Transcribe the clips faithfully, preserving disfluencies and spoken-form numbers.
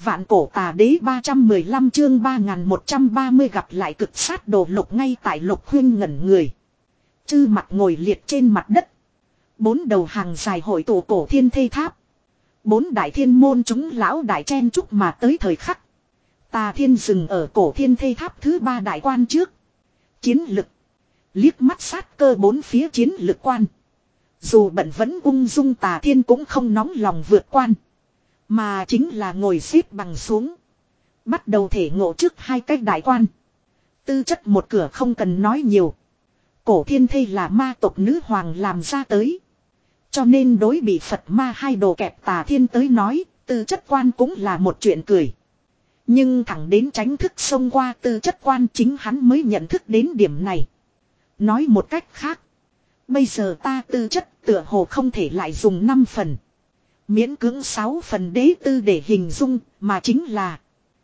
Vạn cổ tà đế ba trăm mười lăm chương ba nghìn một trăm ba mươi gặp lại cực sát đồ Lục. Ngay tại Lục Huyên ngẩn người. Chư mặt ngồi liệt trên mặt đất. Bốn đầu hàng dài hội tụ cổ thiên thây tháp. Bốn đại thiên môn chúng lão đại chen chúc mà tới thời khắc. Tà thiên dừng ở cổ thiên thây tháp thứ ba đại quan trước. Chiến lực. Liếc mắt sát cơ bốn phía chiến lực quan. Dù bận vẫn ung dung, Tà thiên cũng không nóng lòng vượt quan. Mà chính là ngồi xếp bằng xuống. Bắt đầu thể ngộ trước hai cái đại quan. Tư chất một cửa không cần nói nhiều. Cổ thiên thây là ma tộc nữ hoàng làm ra tới. Cho nên đối bị Phật ma hai đồ kẹp Tà thiên tới nói, tư chất quan cũng là một chuyện cười. Nhưng thẳng đến tránh thức xông qua tư chất quan, chính hắn mới nhận thức đến điểm này. Nói một cách khác. Bây giờ ta tư chất tựa hồ không thể lại dùng năm phần. Miễn cưỡng sáu phần đế tư để hình dung, mà chính là.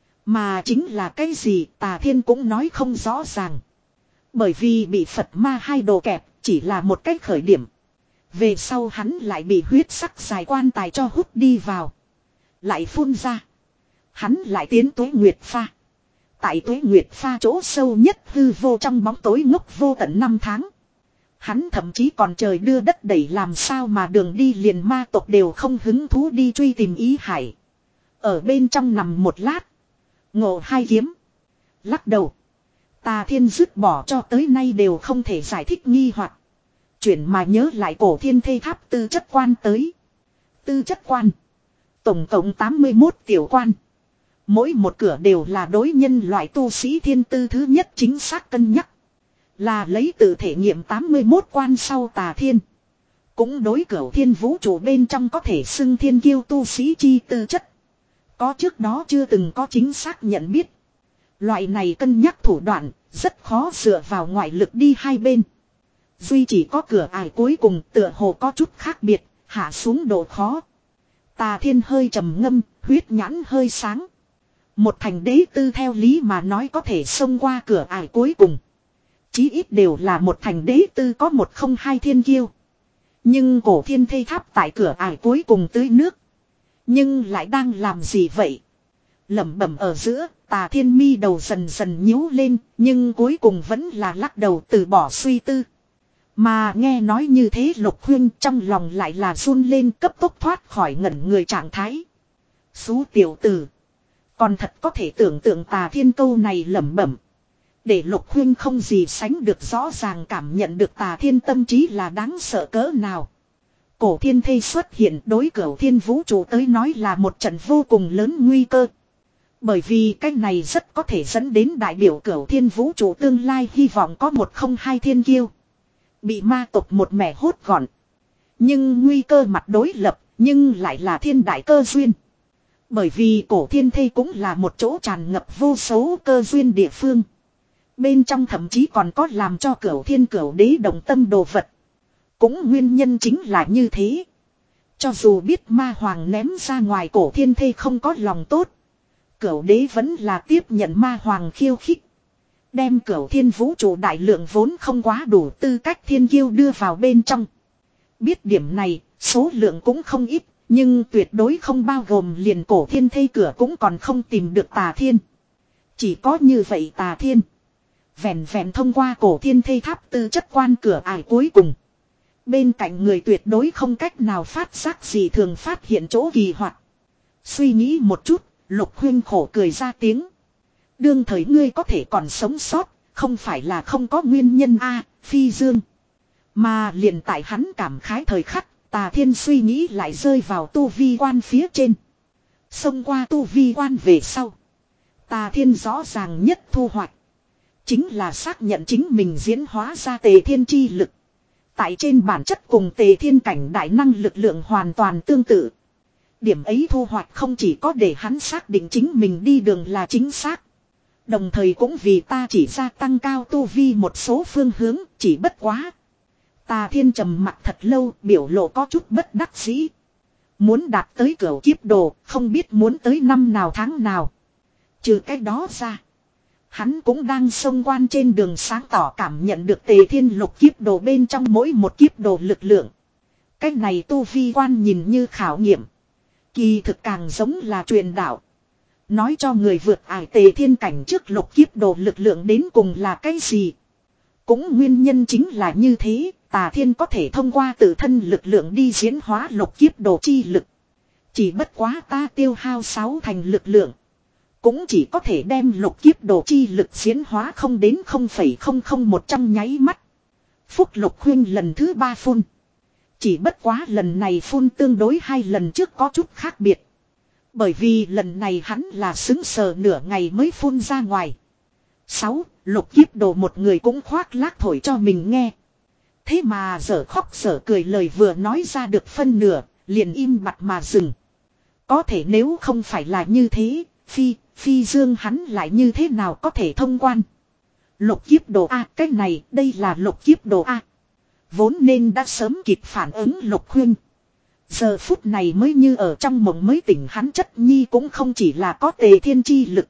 Mà chính là cái gì Tà thiên cũng nói không rõ ràng. Bởi vì bị Phật ma hai đồ kẹp, chỉ là một cách khởi điểm. Về sau hắn lại bị huyết sắc dài quan tài cho hút đi vào. Lại phun ra. Hắn lại tiến tuế nguyệt pha. Tại tuế nguyệt pha chỗ sâu nhất hư vô trong bóng tối ngốc vô tận năm tháng. Hắn thậm chí còn trời đưa đất đẩy làm sao mà đường đi liền ma tộc đều không hứng thú đi truy tìm ý hải. Ở bên trong nằm một lát. Ngộ hai kiếm. Lắc đầu. Tà thiên dứt bỏ cho tới nay đều không thể giải thích nghi hoặc. Chuyển mà nhớ lại cổ thiên thây tháp tư chất quan tới. Tư chất quan. Tổng cộng tám mươi mốt tiểu quan. Mỗi một cửa đều là đối nhân loại tu sĩ thiên tư thứ nhất chính xác cân nhắc. Là lấy tự thể nghiệm tám mươi mốt quan sau Tà thiên. Cũng đối cửu thiên vũ trụ bên trong có thể xưng thiên kiêu tu sĩ chi tư chất. Có trước đó chưa từng có chính xác nhận biết. Loại này cân nhắc thủ đoạn rất khó dựa vào ngoại lực đi hai bên. Duy chỉ có cửa ải cuối cùng tựa hồ có chút khác biệt, hạ xuống độ khó. Tà thiên hơi trầm ngâm, huyết nhãn hơi sáng. Một thành đế tư theo lý mà nói có thể xông qua cửa ải cuối cùng. Chí ít đều là một thành đế tư có một không hai thiên kiêu. Nhưng cổ thiên thây tháp tại cửa ải cuối cùng tưới nước. Nhưng lại đang làm gì vậy? Lẩm bẩm ở giữa, Tà thiên mi đầu dần dần nhíu lên, nhưng cuối cùng vẫn là lắc đầu từ bỏ suy tư. Mà nghe nói như thế Lục Huyên trong lòng lại là run lên, cấp tốc thoát khỏi ngẩn người trạng thái. Xú tiểu tử. Còn thật có thể tưởng tượng Tà thiên câu này lẩm bẩm. Để Lục Huyên không gì sánh được rõ ràng cảm nhận được Tà thiên tâm trí là đáng sợ cỡ nào. Cổ thiên thây xuất hiện đối cửu thiên vũ trụ tới nói là một trận vô cùng lớn nguy cơ. Bởi vì cái này rất có thể dẫn đến đại biểu cửu thiên vũ trụ tương lai hy vọng có một không hai thiên kiêu. Bị ma tộc một mẻ hốt gọn. Nhưng nguy cơ mặt đối lập, nhưng lại là thiên đại cơ duyên. Bởi vì cổ thiên thây cũng là một chỗ tràn ngập vô số cơ duyên địa phương. Bên trong thậm chí còn có làm cho cửu thiên cửu đế động tâm đồ vật. Cũng nguyên nhân chính là như thế. Cho dù biết ma hoàng ném ra ngoài cổ thiên thây không có lòng tốt. Cửu đế vẫn là tiếp nhận ma hoàng khiêu khích. Đem cửu thiên vũ trụ đại lượng vốn không quá đủ tư cách thiên kiêu đưa vào bên trong. Biết điểm này, số lượng cũng không ít, nhưng tuyệt đối không bao gồm liền cổ thiên thây cửa cũng còn không tìm được Tà thiên. Chỉ có như vậy Tà thiên. Vẹn vẹn thông qua cổ thiên thây tháp tư chất quan cửa ải cuối cùng. Bên cạnh người tuyệt đối không cách nào phát giác gì thường phát hiện chỗ kỳ hoặc. Suy nghĩ một chút, Lục Huyên khổ cười ra tiếng. Đương thời ngươi có thể còn sống sót, không phải là không có nguyên nhân a, Phi Dương. Mà liền tại hắn cảm khái thời khắc, Tà thiên suy nghĩ lại rơi vào tu vi quan phía trên. Xông qua tu vi quan về sau. Tà thiên rõ ràng nhất thu hoạch. Chính là xác nhận chính mình diễn hóa ra tề thiên chi lực. Tại trên bản chất cùng tề thiên cảnh đại năng lực lượng hoàn toàn tương tự. Điểm ấy thu hoạch không chỉ có để hắn xác định chính mình đi đường là chính xác. Đồng thời cũng vì ta chỉ ra tăng cao tu vi một số phương hướng, chỉ bất quá. Tà thiên trầm mặt thật lâu, biểu lộ có chút bất đắc dĩ. Muốn đạt tới cửu kiếp đồ, không biết muốn tới năm nào tháng nào. Trừ cái đó ra. Hắn cũng đang xông quan trên đường sáng tỏ cảm nhận được tề thiên lục kiếp đồ bên trong mỗi một kiếp đồ lực lượng. Cái này tu vi quan nhìn như khảo nghiệm. Kỳ thực càng giống là truyền đạo. Nói cho người vượt ải tề thiên cảnh trước lục kiếp đồ lực lượng đến cùng là cái gì. Cũng nguyên nhân chính là như thế, Tà Thiên có thể thông qua tự thân lực lượng đi diễn hóa lục kiếp đồ chi lực. Chỉ bất quá ta tiêu hao sáu thành lực lượng. Cũng chỉ có thể đem lục kiếp đồ chi lực diễn hóa không đến không phẩy không không một trong nháy mắt. Phúc Lục Khuyên lần thứ ba phun. Chỉ bất quá lần này phun tương đối hai lần trước có chút khác biệt. Bởi vì lần này hắn là xứng sờ nửa ngày mới phun ra ngoài. Sáu, lục kiếp đồ một người cũng khoác lác thổi cho mình nghe. Thế mà dở khóc dở cười lời vừa nói ra được phân nửa, liền im bặt mà dừng. Có thể nếu không phải là như thế, phi, phi dương hắn lại như thế nào có thể thông quan. Lục kiếp đồ A, cái này, đây là lục kiếp đồ A. Vốn nên đã sớm kịp phản ứng Lục Khuyên. Giờ phút này mới như ở trong mộng mới tỉnh hắn chất nhi cũng không chỉ là có tề thiên chi lực.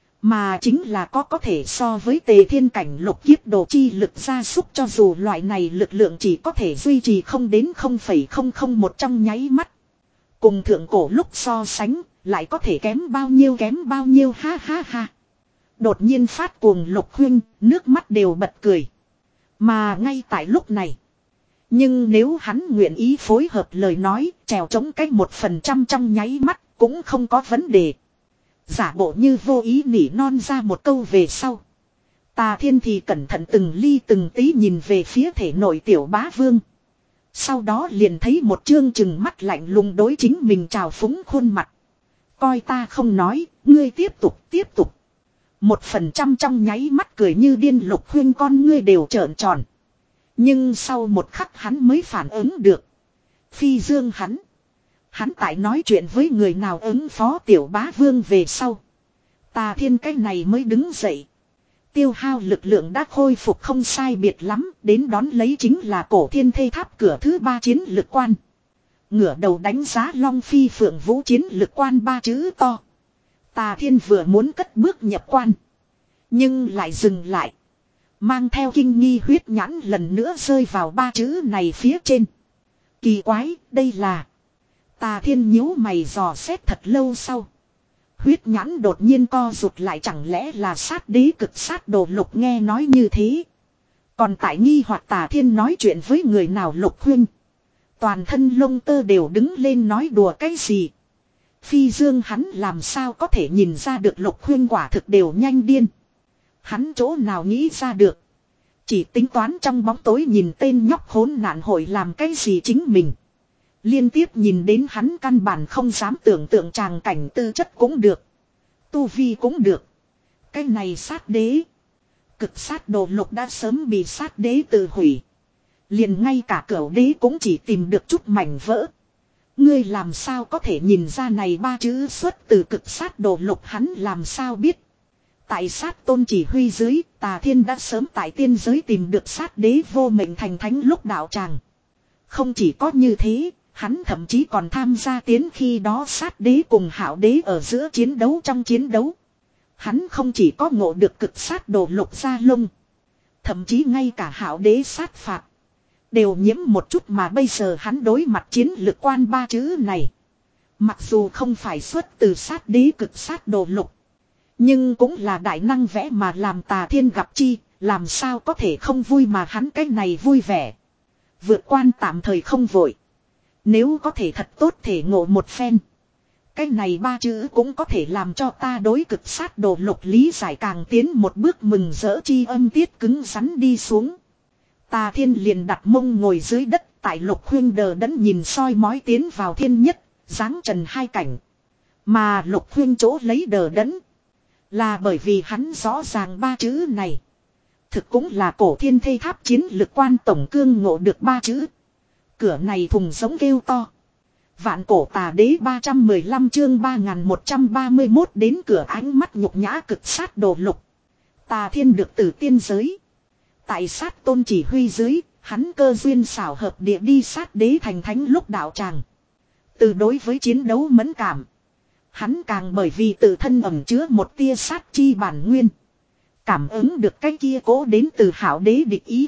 Mà chính là có có thể so với tề thiên cảnh lục kiếp đồ chi lực gia súc cho dù loại này lực lượng chỉ có thể duy trì không đến không phẩy không không một trong nháy mắt. Cùng thượng cổ lúc so sánh, lại có thể kém bao nhiêu kém bao nhiêu ha ha ha. Đột nhiên phát cuồng Lục Khuyên, nước mắt đều bật cười. Mà ngay tại lúc này. Nhưng nếu hắn nguyện ý phối hợp lời nói, trèo chống cách một phần trăm trong nháy mắt, cũng không có vấn đề. Giả bộ như vô ý nỉ non ra một câu về sau. Tà Thiên thì cẩn thận từng ly từng tí nhìn về phía thể nội tiểu bá vương. Sau đó liền thấy một chương chừng mắt lạnh lùng đối chính mình trào phúng khuôn mặt. Coi ta không nói, ngươi tiếp tục, tiếp tục. Một phần trăm trong nháy mắt cười như điên Lục Khuyên con ngươi đều trợn tròn. Nhưng sau một khắc hắn mới phản ứng được. Phi dương hắn. Hắn tại nói chuyện với người nào ứng phó tiểu bá vương về sau. Tà Thiên cái này mới đứng dậy. Tiêu hao lực lượng đã khôi phục không sai biệt lắm. Đến đón lấy chính là cổ thiên thê tháp cửa thứ ba chiến lực quan. Ngửa đầu đánh giá Long Phi Phượng Vũ chiến lực quan ba chữ to. Tà Thiên vừa muốn cất bước nhập quan. Nhưng lại dừng lại. Mang theo kinh nghi huyết nhãn lần nữa rơi vào ba chữ này phía trên. Kỳ quái, đây là... Tà Thiên nhíu mày dò xét thật lâu sau. Huyết nhãn đột nhiên co rụt lại chẳng lẽ là sát đế cực sát đồ Lục nghe nói như thế. Còn tại nghi hoặc Tà Thiên nói chuyện với người nào Lục Khuyên. Toàn thân lông tơ đều đứng lên nói đùa cái gì. Phi dương hắn làm sao có thể nhìn ra được Lục Khuyên quả thực đều nhanh điên. Hắn chỗ nào nghĩ ra được. Chỉ tính toán trong bóng tối nhìn tên nhóc khốn nạn hội làm cái gì chính mình. Liên tiếp nhìn đến hắn căn bản không dám tưởng tượng tràng cảnh tư chất cũng được. Tu vi cũng được. Cái này sát đế. Cực sát đồ Lục đã sớm bị sát đế tự hủy. Liền ngay cả cửu đế cũng chỉ tìm được chút mảnh vỡ. Ngươi làm sao có thể nhìn ra này ba chữ xuất từ cực sát đồ Lục hắn làm sao biết. Tại sát tôn chỉ huy dưới, Tà Thiên đã sớm tại tiên giới tìm được sát đế vô mệnh thành thánh lúc đạo tràng. Không chỉ có như thế, hắn thậm chí còn tham gia tiến khi đó sát đế cùng hạo đế ở giữa chiến đấu trong chiến đấu. Hắn không chỉ có ngộ được cực sát đồ Lục gia lông. Thậm chí ngay cả hạo đế sát phạt. Đều nhiễm một chút mà bây giờ hắn đối mặt chiến lực quan ba chữ này. Mặc dù không phải xuất từ sát đế cực sát đồ Lục. Nhưng cũng là đại năng vẽ mà làm Tà Thiên gặp chi, làm sao có thể không vui mà hắn cái này vui vẻ. Vượt quan tạm thời không vội. Nếu có thể thật tốt thể ngộ một phen. Cái này ba chữ cũng có thể làm cho ta đối cực sát đồ Lục lý giải càng tiến một bước mừng rỡ chi âm tiết cứng rắn đi xuống. Tà Thiên liền đặt mông ngồi dưới đất tại Lục Khuyên đờ đẫn nhìn soi mói tiến vào thiên nhất, giáng trần hai cảnh. Mà Lục Khuyên chỗ lấy đờ đẫn. Là bởi vì hắn rõ ràng ba chữ này. Thực cũng là cổ thiên thê tháp chiến lực quan tổng cương ngộ được ba chữ. Cửa này thùng giống kêu to. Vạn cổ tà đế ba trăm mười lăm chương ba nghìn một trăm ba mươi mốt đến cửa ánh mắt nhục nhã cực sát đồ Lục. Tà Thiên được từ tiên giới. Tại sát tôn chỉ huy dưới, hắn cơ duyên xảo hợp địa đi sát đế thành thánh lúc đạo tràng. Từ đối với chiến đấu mẫn cảm. Hắn càng bởi vì tự thân ẩn chứa một tia sát chi bản nguyên. Cảm ứng được cái kia cố đến từ hảo đế địch ý.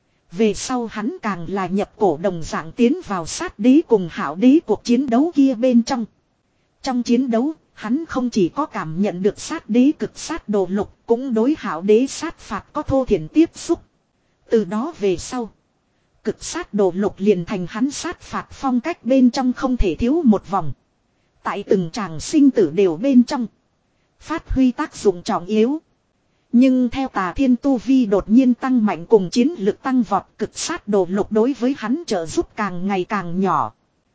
Về sau hắn càng là nhập cổ đồng dạng tiến vào sát đế cùng hảo đế cuộc chiến đấu kia bên trong. Trong chiến đấu, Hắn không chỉ có cảm nhận được sát đế cực sát đồ lục, cũng đối hảo đế sát phạt có thô thiển tiếp xúc. Từ đó về sau, cực sát đồ lục liền thành hắn sát phạt phong cách bên trong không thể thiếu một vòng. Tại từng tràng sinh tử đều bên trong, phát huy tác dụng trọng yếu. Nhưng theo Tà Thiên tu vi đột nhiên tăng mạnh cùng chiến lực tăng vọt, cực sát đồ lục đối với hắn trợ giúp càng ngày càng nhỏ.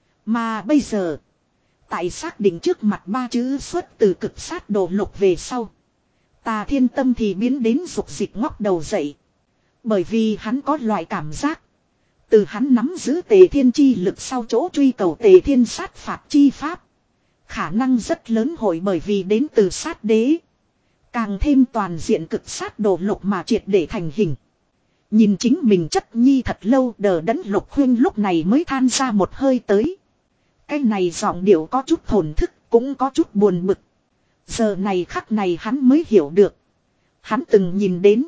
Mà bây giờ, tại xác định trước mặt ba chữ xuất từ cực sát đồ lục về sau, Tà Thiên tâm thì biến đến dục dịch ngóc đầu dậy. Bởi vì hắn có loại cảm giác, từ hắn nắm giữ Tề Thiên chi lực sau chỗ truy cầu Tề Thiên sát phạt chi pháp, khả năng rất lớn hội bởi vì đến từ sát đế, càng thêm toàn diện cực sát đồ lục mà triệt để thành hình. Nhìn chính mình chất nhi thật lâu, đờ đẫn Lục Huyên lúc này mới than ra một hơi tới. Cái này giọng điệu có chút thổn thức, cũng có chút buồn bực. Giờ này khắc này hắn mới hiểu được. Hắn từng nhìn đến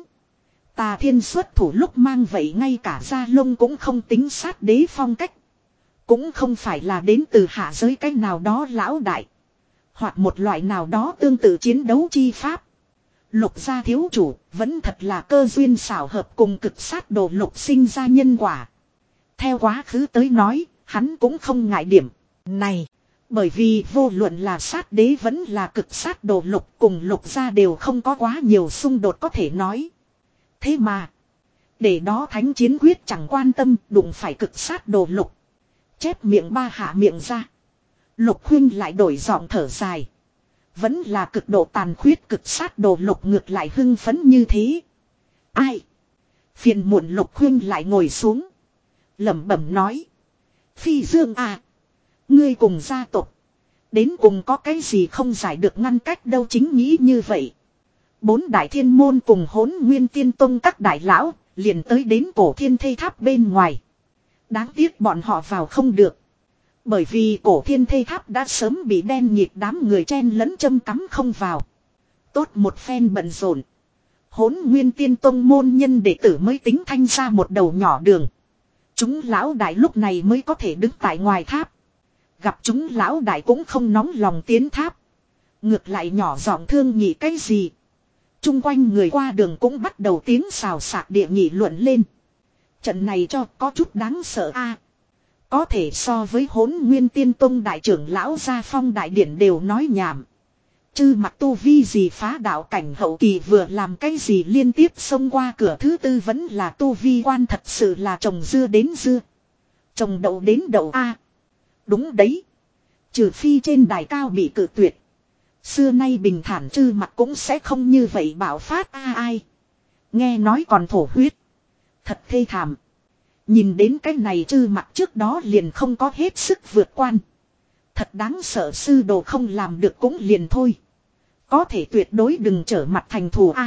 Tà Thiên xuất thủ lúc mang vậy ngay cả da lông cũng không tính sát đế phong cách. Cũng không phải là đến từ hạ giới cách nào đó lão đại, hoặc một loại nào đó tương tự chiến đấu chi pháp. Lục gia thiếu chủ vẫn thật là cơ duyên xảo hợp cùng cực sát đồ lục sinh ra nhân quả. Theo quá khứ tới nói, hắn cũng không ngại điểm này. Bởi vì vô luận là sát đế vẫn là cực sát đồ lục cùng lục gia đều không có quá nhiều xung đột có thể nói. Thế mà, để đó thánh chiến quyết chẳng quan tâm đụng phải cực sát đồ lục. Chép miệng ba hạ miệng ra, Lục Huyên lại đổi giọng thở dài. Vẫn là cực độ tàn khuyết cực sát đồ lục ngược lại hưng phấn như thế. Ai? Phiền muộn Lục Huyên lại ngồi xuống, lẩm bẩm nói. Phi Dương à, ngươi cùng gia tộc đến cùng có cái gì không giải được ngăn cách đâu. Chính nghĩ như vậy, bốn đại thiên môn cùng Hỗn Nguyên Tiên Tông các đại lão liền tới đến cổ thiên thây tháp bên ngoài. Đáng tiếc bọn họ vào không được, bởi vì cổ thiên thây tháp đã sớm bị đen nhịt đám người chen lẫn châm cắm không vào. Tốt một phen bận rộn, Hỗn Nguyên Tiên Tông môn nhân đệ tử mới tính thanh ra một đầu nhỏ đường. Chúng lão đại lúc này mới có thể đứng tại ngoài tháp. Gặp chúng lão đại cũng không nóng lòng tiến tháp, ngược lại nhỏ giọng thương nhị cái gì. Trung quanh người qua đường cũng bắt đầu tiếng xào xạc địa nghị luận lên. Trận này cho có chút đáng sợ a. Có thể so với Hỗn Nguyên Tiên Tông đại trưởng lão Gia Phong đại điển đều nói nhảm. Chư mặt tu vi gì phá đạo cảnh hậu kỳ vừa làm cái gì liên tiếp xông qua cửa thứ tư vẫn là tu vi quan, thật sự là trồng dưa đến dưa, trồng đậu đến đậu a. Đúng đấy, trừ phi trên đài cao bị cự tuyệt, xưa nay bình thản chư mặt cũng sẽ không như vậy bạo phát a. Ai nghe nói còn thổ huyết, thật thê thảm. Nhìn đến cái này chư mặt trước đó liền không có hết sức vượt quan. Thật đáng sợ, sư đồ không làm được cũng liền thôi, có thể tuyệt đối đừng trở mặt thành thù a.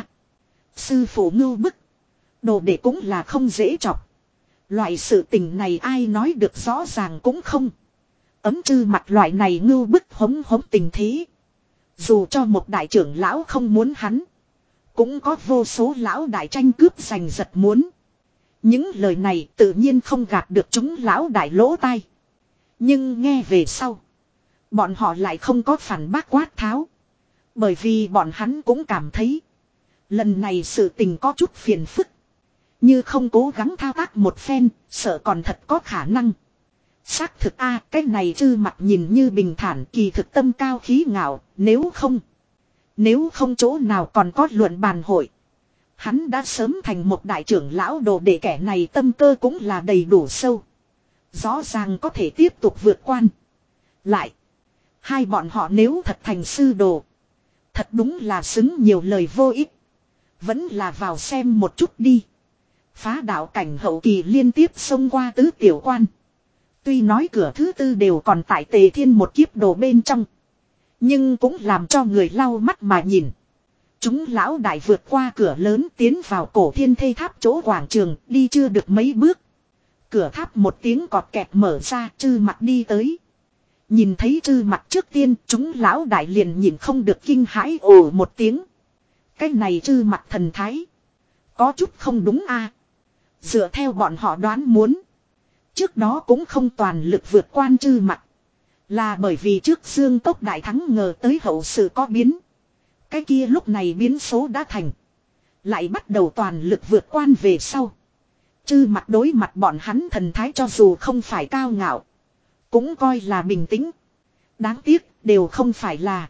Sư phụ ngưu bức, đồ đệ cũng là không dễ chọc. Loại sự tình này ai nói được rõ ràng cũng không. Ấm chư mặt loại này ngưu bức hống hống tình thế, dù cho một đại trưởng lão không muốn hắn, cũng có vô số lão đại tranh cướp giành giật muốn. Những lời này tự nhiên không gạt được chúng lão đại lỗ tai. Nhưng nghe về sau, bọn họ lại không có phản bác quát tháo. Bởi vì bọn hắn cũng cảm thấy lần này sự tình có chút phiền phức. Như không cố gắng thao tác một phen, sợ còn thật có khả năng. Xác thực a, cái này chư mặt nhìn như bình thản, kỳ thực tâm cao khí ngạo. Nếu không, nếu không chỗ nào còn có luận bàn hội. Hắn đã sớm thành một đại trưởng lão đồ để kẻ này tâm cơ cũng là đầy đủ sâu. Rõ ràng có thể tiếp tục vượt quan. Lại, hai bọn họ nếu thật thành sư đồ, thật đúng là xứng nhiều lời vô ích. Vẫn là vào xem một chút đi. Phá đạo cảnh hậu kỳ liên tiếp xông qua tứ tiểu quan. Tuy nói cửa thứ tư đều còn tại Tề Thiên một kiếp đồ bên trong, nhưng cũng làm cho người lau mắt mà nhìn. Chúng lão đại vượt qua cửa lớn tiến vào cổ thiên thây tháp chỗ quảng trường, đi chưa được mấy bước. Cửa tháp một tiếng cọt kẹt mở ra, chư mặt đi tới. Nhìn thấy chư mặt trước tiên, chúng lão đại liền nhìn không được kinh hãi ồ một tiếng. Cái này chư mặt thần thái, có chút không đúng a. Dựa theo bọn họ đoán muốn, trước đó cũng không toàn lực vượt quan chư mặt, Là bởi vì trước Dương Cốc đại thắng ngờ tới hậu sự có biến. Cái kia lúc này biến số đã thành. Lại bắt đầu toàn lực vượt quan về sau. Chư mặt đối mặt bọn hắn thần thái cho dù không phải cao ngạo. Cũng coi là bình tĩnh. Đáng tiếc đều không phải là.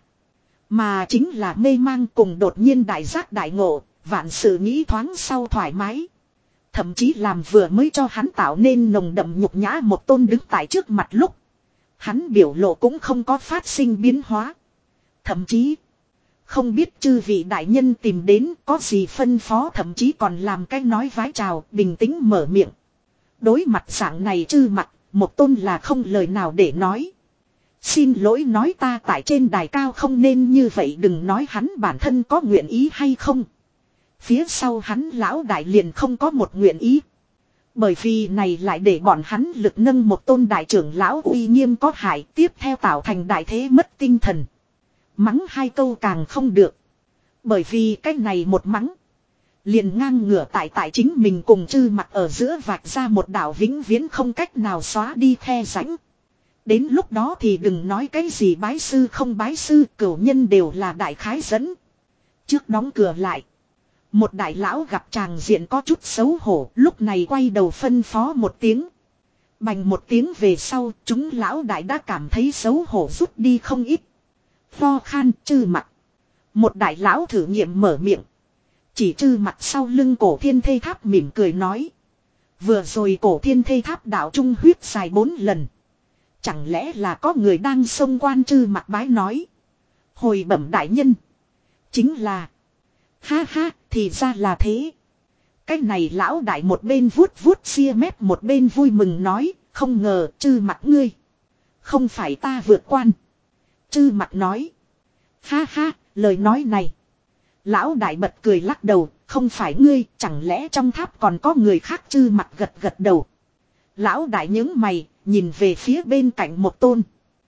Mà chính là mê mang cùng đột nhiên đại giác đại ngộ. Vạn sự nghĩ thoáng sau thoải mái. Thậm chí làm vừa mới cho hắn tạo nên nồng đậm nhục nhã một tôn đứng tại trước mặt lúc. Hắn biểu lộ cũng không có phát sinh biến hóa. Thậm chí. Không biết chư vị đại nhân tìm đến có gì phân phó, thậm chí còn làm cái nói vái chào, bình tĩnh mở miệng. Đối mặt dạng này chư mặt, một tôn là không lời nào để nói. Xin lỗi nói ta tại trên đài cao không nên như vậy, đừng nói hắn bản thân có nguyện ý hay không. Phía sau hắn lão đại liền không có một nguyện ý. Bởi vì này lại để bọn hắn lực nâng một tôn đại trưởng lão uy nghiêm có hại, tiếp theo tạo thành đại thế mất tinh thần. Mắng hai câu càng không được. Bởi vì cái này một mắng. Liền ngang ngửa tại tại chính mình cùng chư mặt ở giữa vạch ra một đảo vĩnh viễn không cách nào xóa đi khe rãnh. Đến lúc đó thì đừng nói cái gì bái sư không bái sư, cửu nhân đều là đại khái dẫn. Trước đóng cửa lại. Một đại lão gặp tràng diện có chút xấu hổ, lúc này quay đầu phân phó một tiếng. Bành một tiếng về sau, chúng lão đại đã cảm thấy xấu hổ rút đi không ít. Lo khan chư mặt. Một đại lão thử nghiệm mở miệng. Chỉ chư mặt sau lưng cổ thiên thê tháp mỉm cười nói. Vừa rồi cổ thiên thê tháp đạo trung huyết dài bốn lần. Chẳng lẽ là có người đang xông quan chư mặt bái nói. Hồi bẩm đại nhân. Chính là. Ha ha, thì ra là thế. Cái này lão đại một bên vuốt vuốt xia mép một bên vui mừng nói. Không ngờ chư mặt ngươi. Không phải ta vượt quan. Chư mặt nói. Ha ha, lời nói này. Lão đại bật cười lắc đầu. Không phải ngươi, chẳng lẽ trong tháp còn có người khác? Chư mặt gật gật đầu. Lão đại nhướng mày, nhìn về phía bên cạnh một tôn.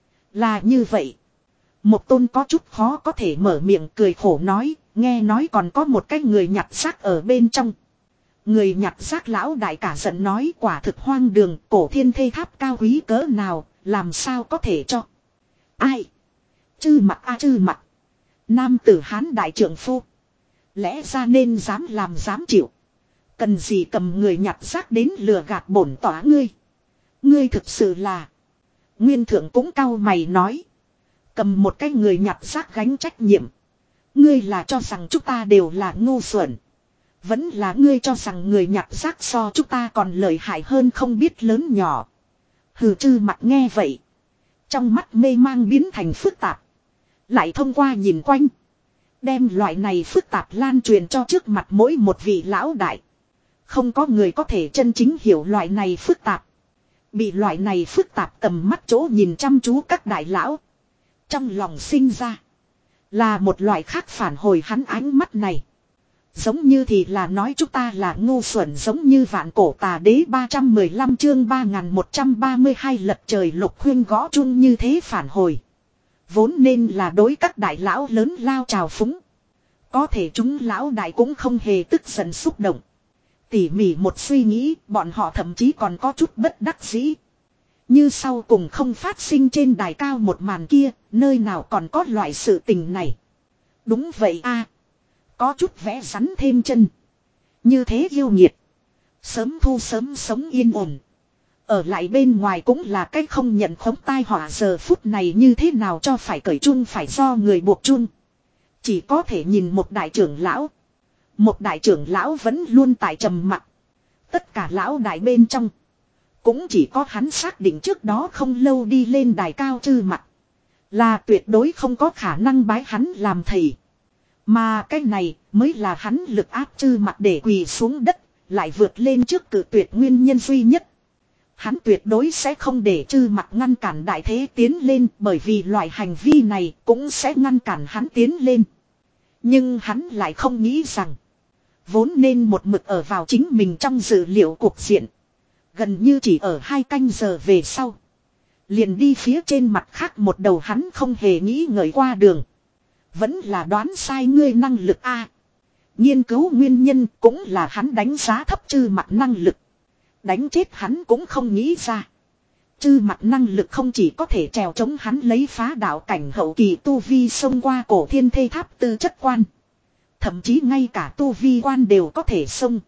Là như vậy. Một tôn có chút khó có thể mở miệng cười khổ nói. Nghe nói còn có một cái người nhặt xác ở bên trong. Người nhặt xác lão đại cả giận nói quả thực hoang đường, cổ thiên thê tháp cao quý cỡ nào, làm sao có thể cho. Ai? Chư mặt a à, chư mặt. Nam tử Hán đại trượng phu. Lẽ ra nên dám làm dám chịu. Cần gì cầm người nhặt xác đến lừa gạt bổn tỏa ngươi. Ngươi thực sự là. Nguyên thượng cũng cau mày nói. Cầm một cái người nhặt xác gánh trách nhiệm. Ngươi là cho rằng chúng ta đều là ngu xuẩn. Vẫn là ngươi cho rằng người nhặt xác so chúng ta còn lợi hại hơn không biết lớn nhỏ. Hừ chư mặt nghe vậy. Trong mắt mê mang biến thành phức tạp. Lại thông qua nhìn quanh. Đem loại này phức tạp lan truyền cho trước mặt mỗi một vị lão đại. Không có người có thể chân chính hiểu loại này phức tạp. Bị loại này phức tạp tầm mắt chỗ nhìn chăm chú các đại lão. Trong lòng sinh ra. Là một loại khác phản hồi hắn ánh mắt này. Giống như thì là nói chúng ta là ngu xuẩn, giống như vạn cổ tà đế ba trăm mười lăm chương ba nghìn một trăm ba mươi hai lật trời lục khuyên gõ chung như thế phản hồi. Vốn nên là đối các đại lão lớn lao trào phúng. Có thể chúng lão đại cũng không hề tức giận xúc động. Tỉ mỉ một suy nghĩ, bọn họ thậm chí còn có chút bất đắc dĩ. Như sau cùng không phát sinh trên đài cao một màn kia, nơi nào còn có loại sự tình này. Đúng vậy a, có chút vẽ rắn thêm chân. Như thế yêu nghiệt. Sớm thu sớm sống yên ổn. Ở lại bên ngoài cũng là cách không nhận khống tai họa, giờ phút này như thế nào cho phải cởi chung phải do người buộc chung. Chỉ có thể nhìn một đại trưởng lão. Một đại trưởng lão vẫn luôn tại trầm mặc. Tất cả lão đại bên trong. Cũng chỉ có hắn xác định trước đó không lâu đi lên đài cao chư mặt. Là tuyệt đối không có khả năng bái hắn làm thầy. Mà cái này mới là hắn lực áp chư mặt để quỳ xuống đất. Lại vượt lên trước cử tuyệt nguyên nhân duy nhất. Hắn tuyệt đối sẽ không để chư mặt ngăn cản đại thế tiến lên. Bởi vì loại hành vi này cũng sẽ ngăn cản hắn tiến lên. Nhưng hắn lại không nghĩ rằng. Vốn nên một mực ở vào chính mình trong dự liệu cuộc diện. Gần như chỉ ở hai canh giờ về sau. Liền đi phía trên mặt khác một đầu hắn không hề nghĩ ngợi qua đường. Vẫn là đoán sai ngươi năng lực a. Nghiên cứu nguyên nhân cũng là hắn đánh giá thấp chư mặt năng lực. Đánh chết hắn cũng không nghĩ ra. Chư mặt năng lực không chỉ có thể trèo chống hắn lấy phá đạo cảnh hậu kỳ tu vi xông qua cổ thiên thê tháp tư chất quan. Thậm chí ngay cả tu vi quan đều có thể xông.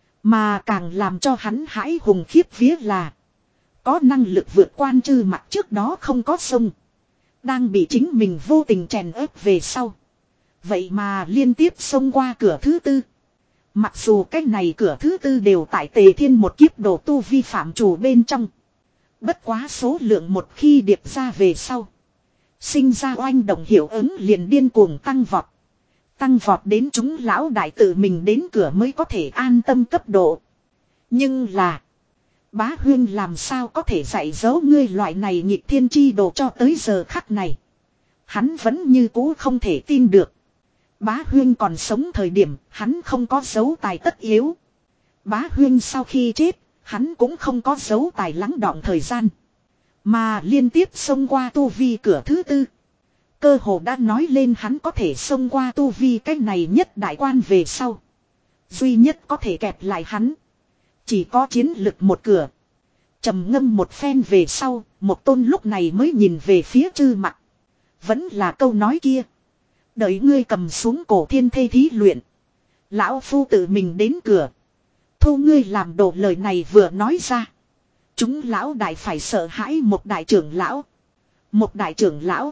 Mà càng làm cho hắn hãi hùng khiếp vía là. Có năng lực vượt quan chư mặt trước đó không có xông. Đang bị chính mình vô tình chèn ép về sau. Vậy mà liên tiếp xông qua cửa thứ tư. Mặc dù cái này cửa thứ tư đều tại Tề Thiên một kiếp độ tu vi phạm chủ bên trong. Bất quá số lượng một khi điệp ra về sau. Sinh ra oanh động hiệu ứng liền điên cuồng tăng vọt. Tăng vọt đến chúng lão đại tự mình đến cửa mới có thể an tâm cấp độ. Nhưng là. Bá Huyên làm sao có thể dạy dỗ ngươi loại này nghịch thiên chi đồ cho tới giờ khắc này. Hắn vẫn như cũ không thể tin được. Bá Huyên còn sống thời điểm hắn không có dấu tài tất yếu. Bá Huyên sau khi chết. Hắn cũng không có dấu tài lắng đọng thời gian. Mà liên tiếp xông qua tu vi cửa thứ tư. Cơ hồ đã nói lên hắn có thể xông qua tu vi cái này nhất đại quan về sau. Duy nhất có thể kẹp lại hắn. Chỉ có chiến lực một cửa. Trầm ngâm một phen về sau. Một tôn lúc này mới nhìn về phía Chư Mặc. Vẫn là câu nói kia. Đợi ngươi cầm xuống cổ thiên thê thí luyện. Lão phu tự mình đến cửa. Thu ngươi làm đồ lời này vừa nói ra. Chúng lão đại phải sợ hãi một đại trưởng lão. Một đại trưởng lão.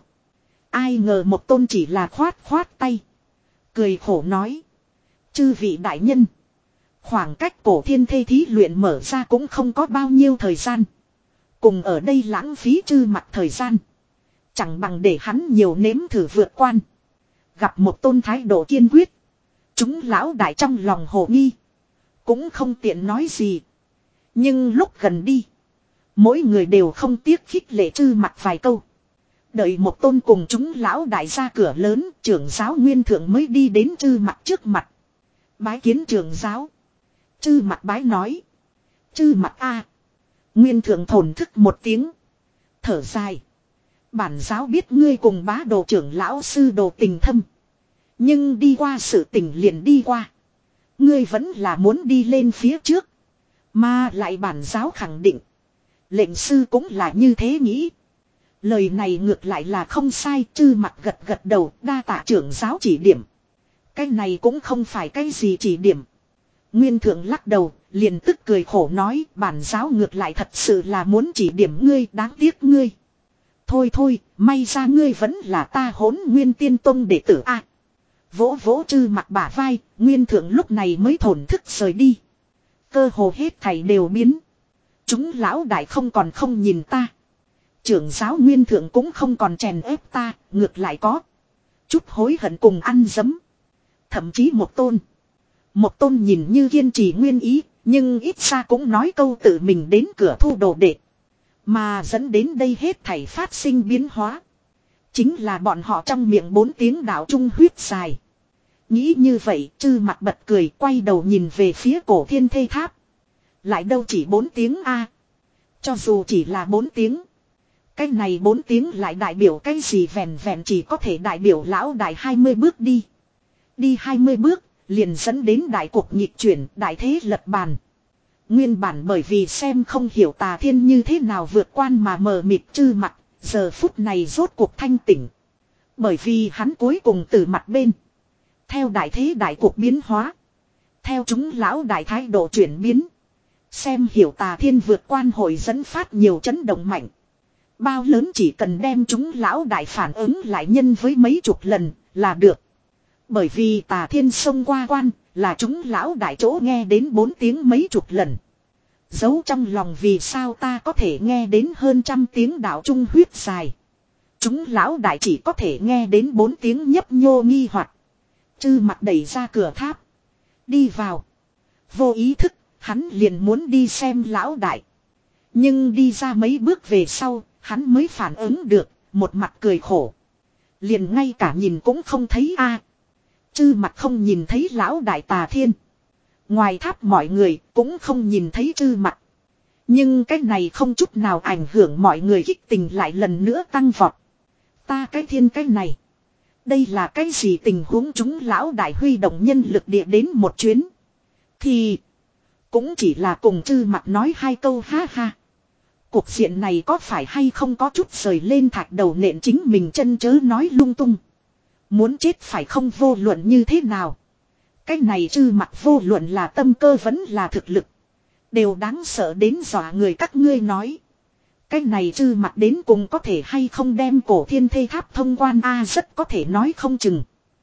Ai ngờ một tôn chỉ là khoát khoát tay. Cười khổ nói. Chư vị đại nhân. Khoảng cách cổ thiên thê thí luyện mở ra cũng không có bao nhiêu thời gian. Cùng ở đây lãng phí Chư Mặc thời gian. Chẳng bằng để hắn nhiều nếm thử vượt quan. Gặp một tôn thái độ kiên quyết. Chúng lão đại trong lòng hồ nghi. Cũng không tiện nói gì. Nhưng lúc gần đi. Mỗi người đều không tiếc khích lệ Chư Mặc vài câu. Đợi một tôn cùng chúng lão đại ra cửa lớn. Trưởng giáo Nguyên Thượng mới đi đến Chư Mặc trước mặt. Bái kiến trưởng giáo. Chư Mặc bái nói. Chư Mặc a. Nguyên Thượng thổn thức một tiếng. Thở dài. Bản giáo biết ngươi cùng bá đồ trưởng lão sư đồ tình thâm. Nhưng đi qua sự tình liền đi qua. Ngươi vẫn là muốn đi lên phía trước. Mà lại bản giáo khẳng định. Lệnh sư cũng là như thế nghĩ. Lời này ngược lại là không sai. Chư Mặc gật gật đầu đa tạ trưởng giáo chỉ điểm. Cái này cũng không phải cái gì chỉ điểm. Nguyên Thượng lắc đầu liền tức cười khổ nói. Bản giáo ngược lại thật sự là muốn chỉ điểm ngươi. Đáng tiếc ngươi. Thôi thôi may ra ngươi vẫn là ta Hỗn Nguyên Tiên Tông đệ tử a. Vỗ vỗ Chư Mặc bả vai, Nguyên Thượng lúc này mới thổn thức rời đi. Cơ hồ hết thảy đều biến. Chúng lão đại không còn không nhìn ta. Trưởng giáo Nguyên Thượng cũng không còn chèn ép ta, ngược lại có. Chút hối hận cùng ăn dấm. Thậm chí một tôn. Một tôn nhìn như kiên trì nguyên ý, nhưng ít ra cũng nói câu tự mình đến cửa thu đồ đệ. Mà dẫn đến đây hết thảy phát sinh biến hóa. Chính là bọn họ trong miệng bốn tiếng đạo trung huyết dài. Nghĩ như vậy Chư Mặc bật cười quay đầu nhìn về phía cổ thiên thê tháp. Lại đâu chỉ bốn tiếng a. Cho dù chỉ là bốn tiếng. Cái này bốn tiếng lại đại biểu cái gì vẹn vẹn chỉ có thể đại biểu lão đại hai mươi bước đi. Đi hai mươi bước liền dẫn đến đại cuộc nhịp chuyển đại thế lật bàn. Nguyên bản bởi vì xem không hiểu Tà Thiên như thế nào vượt quan mà mờ mịt Chư Mặc. Giờ phút này rốt cuộc thanh tỉnh. Bởi vì hắn cuối cùng từ mặt bên. Theo đại thế đại cuộc biến hóa. Theo chúng lão đại thái độ chuyển biến. Xem hiểu Tà Thiên vượt quan hội dẫn phát nhiều chấn động mạnh. Bao lớn chỉ cần đem chúng lão đại phản ứng lại nhân với mấy chục lần là được. Bởi vì Tà Thiên xông qua quan là chúng lão đại chỗ nghe đến bốn tiếng mấy chục lần. Giấu trong lòng vì sao ta có thể nghe đến hơn trăm tiếng đạo trung huyết dài. Chúng lão đại chỉ có thể nghe đến bốn tiếng nhấp nhô nghi hoặc. Chư Mặc đẩy ra cửa tháp. Đi vào. Vô ý thức, hắn liền muốn đi xem lão đại. Nhưng đi ra mấy bước về sau, hắn mới phản ứng được, một mặt cười khổ. Liền ngay cả nhìn cũng không thấy a. Chư Mặc không nhìn thấy lão đại Tà Thiên. Ngoài tháp mọi người cũng không nhìn thấy Chư Mặc. Nhưng cái này không chút nào ảnh hưởng mọi người kích tình lại lần nữa tăng vọt. Ta cái thiên cái này. Đây là cái gì tình huống chúng lão đại huy động nhân lực địa đến một chuyến. Thì cũng chỉ là cùng Chư Mặc nói hai câu ha ha. Cuộc diện này có phải hay không có chút rời lên thạch đầu nện chính mình chân chớ nói lung tung. Muốn chết phải không vô luận như thế nào. Cái này Trư Mặc vô luận là tâm cơ vẫn là thực lực. Đều đáng sợ đến dọa người các ngươi nói. Cái này Trư Mặc đến cùng có thể hay không đem cổ thiên thê tháp thông quan a rất có thể nói không chừng.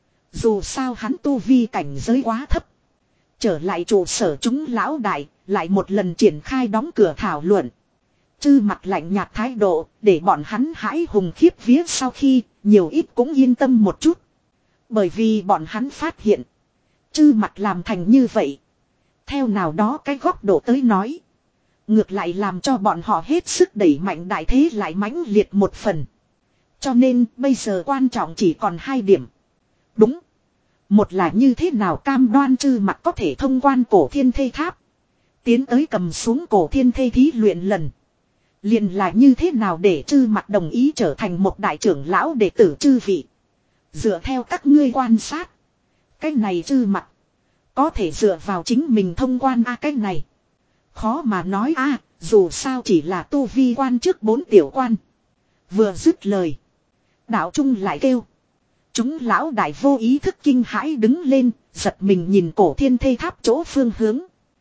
Dù sao hắn tu vi cảnh giới quá thấp. Trở lại trụ sở chúng lão đại, lại một lần triển khai đóng cửa thảo luận. Trư Mặc lạnh nhạt thái độ, để bọn hắn hãi hùng khiếp vía sau khi, nhiều ít cũng yên tâm một chút. Bởi vì bọn hắn phát hiện, Trư Mặc làm thành như vậy. Theo nào đó cái góc độ tới nói. Ngược lại làm cho bọn họ hết sức đẩy mạnh đại thế lại mãnh liệt một phần. Cho nên bây giờ quan trọng chỉ còn hai điểm. Đúng. Một là như thế nào cam đoan Trư Mặc có thể thông quan cổ thiên thê tháp. Tiến tới cầm xuống cổ thiên thê thí luyện lần. Liền là như thế nào để Trư Mặc đồng ý trở thành một đại trưởng lão đệ tử chư vị. Dựa theo các ngươi quan sát. Cái này Trư Mặc có thể dựa vào chính mình thông quan a à, cái này. Khó mà nói a à, dù sao chỉ là tu vi quan trước bốn tiểu quan. Vừa dứt lời. Đạo Trung lại kêu. Chúng lão đại vô ý thức kinh hãi đứng lên, giật mình nhìn cổ thiên thê tháp chỗ phương hướng.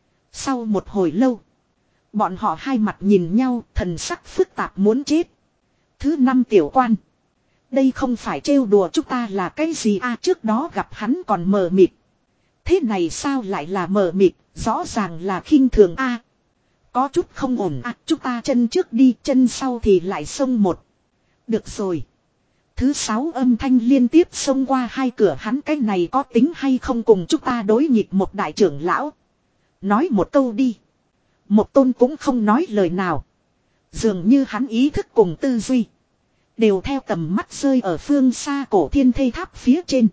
Sau một hồi lâu. Bọn họ hai mặt nhìn nhau, thần sắc phức tạp muốn chết. Thứ năm tiểu quan. Đây không phải trêu đùa chúng ta là cái gì a à, trước đó gặp hắn còn mờ mịt. Thế này sao lại là mờ mịt, rõ ràng là khinh thường a à, có chút không ổn à, chúng ta chân trước đi, chân sau thì lại xông một. Được rồi. Thứ sáu âm thanh liên tiếp xông qua hai cửa hắn cái này có tính hay không cùng chúng ta đối nghịch một đại trưởng lão. Nói một câu đi. Một tôn cũng không nói lời nào. Dường như hắn ý thức cùng tư duy. Đều theo tầm mắt rơi ở phương xa cổ thiên thê tháp phía trên.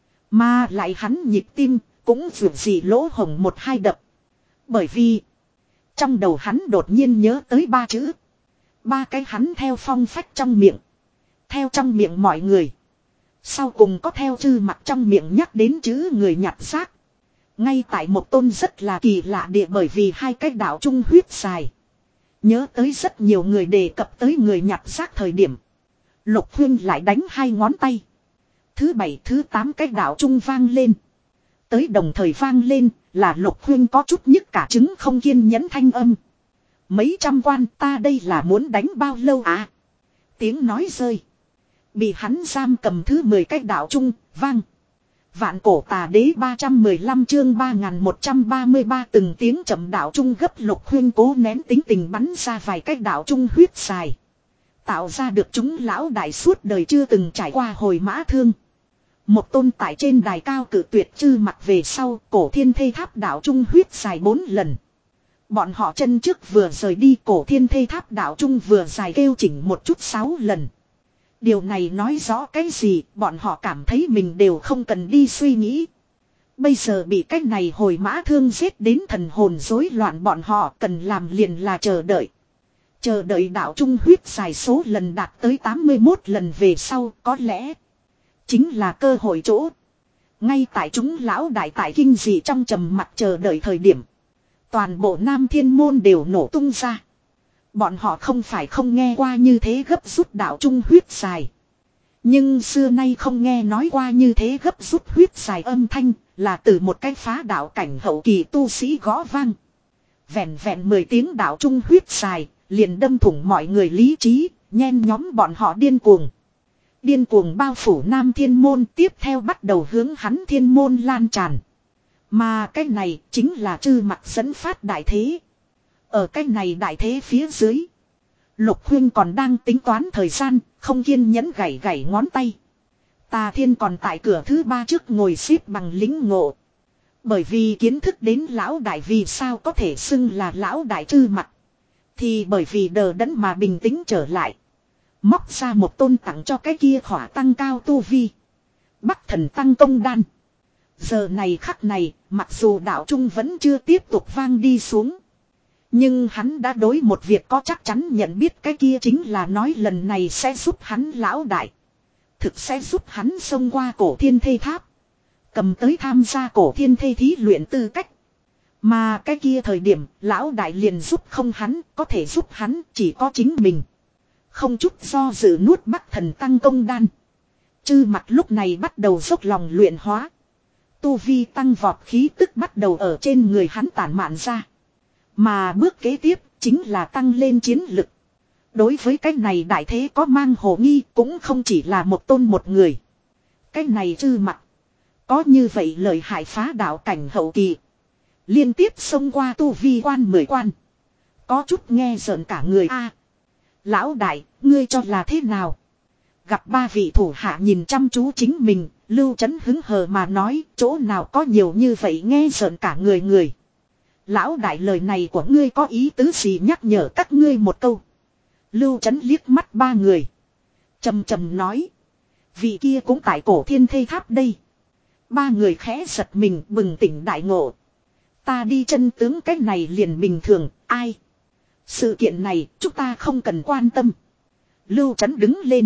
Mà lại hắn nhịp tim cũng vượt gì lỗ hổng một hai đập. Bởi vì trong đầu hắn đột nhiên nhớ tới ba chữ. Ba cái hắn theo phong phách trong miệng. Theo trong miệng mọi người. Sau cùng có theo Trư Mặc trong miệng nhắc đến chữ người nhặt xác. Ngay tại một tôn rất là kỳ lạ địa bởi vì hai cái đạo trung huyết dài. Nhớ tới rất nhiều người đề cập tới người nhặt xác thời điểm. Lục Huyên lại đánh hai ngón tay. Thứ bảy thứ tám cái đạo trung vang lên. Tới đồng thời vang lên là Lục Huyên có chút nhức cả trứng không kiên nhẫn thanh âm. Mấy trăm quan ta đây là muốn đánh bao lâu à? Tiếng nói rơi. Bị hắn giam cầm thứ mười cái đạo trung, vang. Vạn cổ tà đế ba trăm mười lăm chương ba nghìn một trăm ba mươi ba từng tiếng chậm đạo trung gấp Lục Huyên cố nén tính tình bắn ra vài cái đạo trung huyết dài. Tạo ra được chúng lão đại suốt đời chưa từng trải qua hồi mã thương. Một tôn tại trên đài cao cử tuyệt Trư Mặc về sau cổ thiên thê tháp đạo trung huyết dài bốn lần. Bọn họ chân trước vừa rời đi cổ thiên thê tháp đạo trung vừa dài kêu chỉnh một chút sáu lần. Điều này nói rõ cái gì bọn họ cảm thấy mình đều không cần đi suy nghĩ. Bây giờ bị cái này hồi mã thương giết đến thần hồn rối loạn bọn họ cần làm liền là chờ đợi. Chờ đợi đạo trung huyết dài số lần đạt tới tám mươi mốt lần về sau có lẽ chính là cơ hội chỗ. Ngay tại chúng lão đại tại kinh dị trong trầm mặc chờ đợi thời điểm. Toàn bộ Nam Thiên Môn đều nổ tung ra. Bọn họ không phải không nghe qua như thế gấp rút đạo trung huyết dài. Nhưng xưa nay không nghe nói qua như thế gấp rút huyết dài âm thanh là từ một cái phá đạo cảnh hậu kỳ tu sĩ gõ vang. Vẹn vẹn mười tiếng đạo trung huyết dài liền đâm thủng mọi người lý trí, nhen nhóm bọn họ điên cuồng. Điên cuồng bao phủ Nam Thiên Môn tiếp theo bắt đầu hướng hắn Thiên Môn lan tràn. Mà cái này chính là Trư Mặc dẫn phát đại thế. Ở cái này đại thế phía dưới. Lục Huyên còn đang tính toán thời gian, không kiên nhẫn gảy gảy ngón tay. Tà Thiên còn tại cửa thứ ba trước ngồi xếp bằng lính ngộ. Bởi vì kiến thức đến lão đại vì sao có thể xưng là lão đại Trư Mặc. Thì bởi vì đờ đẫn mà bình tĩnh trở lại. Móc ra một tôn tặng cho cái kia khỏa tăng cao tu vi. Bắc thần tăng công đan. Giờ này khắc này, mặc dù đạo trung vẫn chưa tiếp tục vang đi xuống. Nhưng hắn đã đối một việc có chắc chắn nhận biết cái kia chính là nói lần này sẽ giúp hắn lão đại. Thực sẽ giúp hắn xông qua cổ thiên thê tháp. Cầm tới tham gia cổ thiên thê thí luyện tư cách. Mà cái kia thời điểm lão đại liền giúp không hắn, có thể giúp hắn chỉ có chính mình. Không chút do dự nuốt Bắc Thần Tăng Công Đan. Chư mặt lúc này bắt đầu dốc lòng luyện hóa. Tu vi tăng vọt, khí tức bắt đầu ở trên người hắn tản mạn ra. Mà bước kế tiếp chính là tăng lên chiến lực. Đối với cái này đại thế có mang hồ nghi cũng không chỉ là một tôn một người. Cái này chư mặt. Có như vậy lời hại phá đạo cảnh hậu kỳ. Liên tiếp xông qua tu vi quan mười quan. Có chút nghe rợn cả người a. Lão đại, ngươi cho là thế nào? Gặp ba vị thủ hạ nhìn chăm chú chính mình, Lưu Chấn hứng hờ mà nói, chỗ nào có nhiều như vậy nghe rợn cả người người. Lão đại, lời này của ngươi có ý tứ gì, nhắc nhở các ngươi một câu. Lưu Chấn liếc mắt ba người. Trầm trầm nói. Vị kia cũng tại Cổ Thiên Thây Tháp đây. Ba người khẽ giật mình, bừng tỉnh đại ngộ. Ta đi chân tướng cái này liền bình thường, ai? Sự kiện này chúng ta không cần quan tâm. Lưu Chấn đứng lên.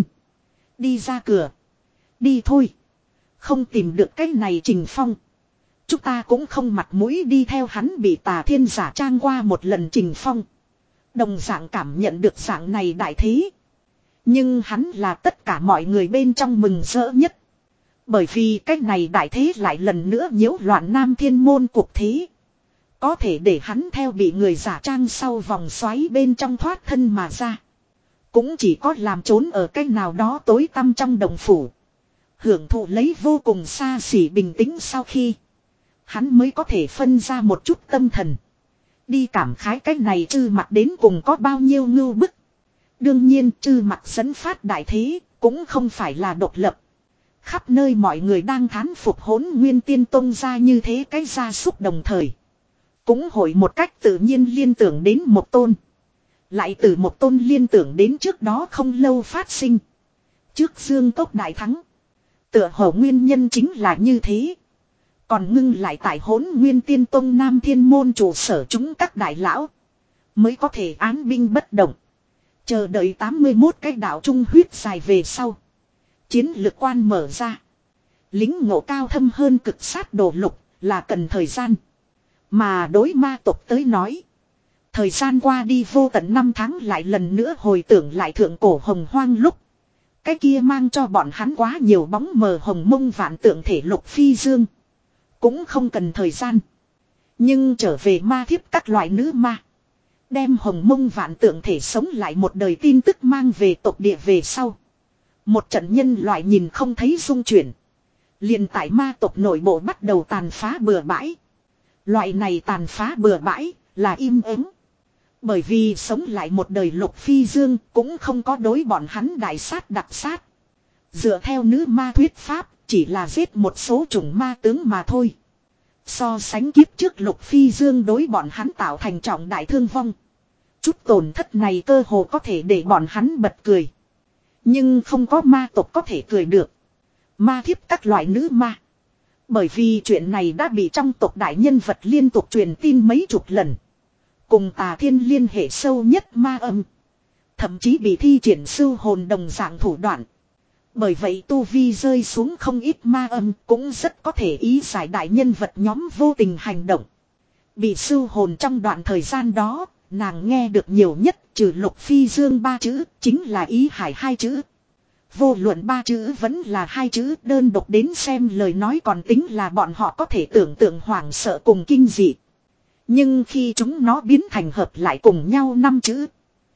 Đi ra cửa. Đi thôi. Không tìm được cái này Trình Phong. Chúng ta cũng không mặt mũi đi theo hắn bị Tà Thiên giả trang qua một lần. Trình Phong đồng dạng cảm nhận được dạng này đại thế. Nhưng hắn là tất cả mọi người bên trong mừng rỡ nhất. Bởi vì cái này đại thế lại lần nữa nhiễu loạn Nam Thiên môn cuộc thế. Có thể để hắn theo bị người giả trang sau vòng xoáy bên trong thoát thân mà ra. Cũng chỉ có làm trốn ở cái nào đó tối tăm trong đồng phủ. Hưởng thụ lấy vô cùng xa xỉ bình tĩnh sau khi. Hắn mới có thể phân ra một chút tâm thần. Đi cảm khái cái này Chư Mặt đến cùng có bao nhiêu ngưu bức. Đương nhiên Chư Mặt dẫn phát đại thế cũng không phải là độc lập. Khắp nơi mọi người đang thán phục Hỗn Nguyên Tiên Tông ra như thế cái gia súc đồng thời. Cũng hội một cách tự nhiên liên tưởng đến một tôn. Lại từ một tôn liên tưởng đến trước đó không lâu phát sinh. Trước Dương Cốc đại thắng. Tựa hồ nguyên nhân chính là như thế. Còn ngưng lại tại Hỗn Nguyên Tiên Tông Nam Thiên môn trụ sở chúng các đại lão. Mới có thể án binh bất động. Chờ đợi tám mươi mốt cái đạo trung huyết dài về sau. Chiến lược quan mở ra. Lính ngộ cao thâm hơn cực sát đồ lục là cần thời gian. Mà đối ma tộc tới nói. Thời gian qua đi vô tận năm tháng lại lần nữa hồi tưởng lại thượng cổ hồng hoang lúc. Cái kia mang cho bọn hắn quá nhiều bóng mờ hồng mông vạn tượng thể lục phi dương. Cũng không cần thời gian. Nhưng trở về ma thiếp các loại nữ ma. Đem hồng mông vạn tượng thể sống lại một đời tin tức mang về tộc địa về sau. Một trận nhân loại nhìn không thấy dung chuyển. Liền tại ma tộc nội bộ bắt đầu tàn phá bừa bãi. Loại này tàn phá bừa bãi là im ắng. Bởi vì sống lại một đời lục phi dương cũng không có đối bọn hắn đại sát đặc sát. Dựa theo nữ ma thuyết pháp chỉ là giết một số chủng ma tướng mà thôi. So sánh kiếp trước lục phi dương đối bọn hắn tạo thành trọng đại thương vong. Chút tổn thất này cơ hồ có thể để bọn hắn bật cười. Nhưng không có ma tộc có thể cười được. Ma thiếp các loại nữ ma. Bởi vì chuyện này đã bị trong tộc đại nhân vật liên tục truyền tin mấy chục lần. Cùng Tà Thiên liên hệ sâu nhất ma âm. Thậm chí bị thi triển sư hồn đồng dạng thủ đoạn. Bởi vậy tu vi rơi xuống không ít ma âm cũng rất có thể ý giải đại nhân vật nhóm vô tình hành động. Bị sư hồn trong đoạn thời gian đó, nàng nghe được nhiều nhất trừ lục phi dương ba chữ, chính là ý hải hai chữ. Vô luận ba chữ vẫn là hai chữ, đơn độc đến xem lời nói còn tính là bọn họ có thể tưởng tượng hoảng sợ cùng kinh dị. Nhưng khi chúng nó biến thành hợp lại cùng nhau năm chữ.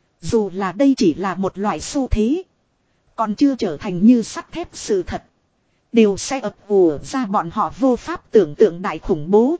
Dù là đây chỉ là một loại xu thế. Còn chưa trở thành như sắt thép sự thật. Đều sẽ ập ùa ra bọn họ vô pháp tưởng tượng đại khủng bố.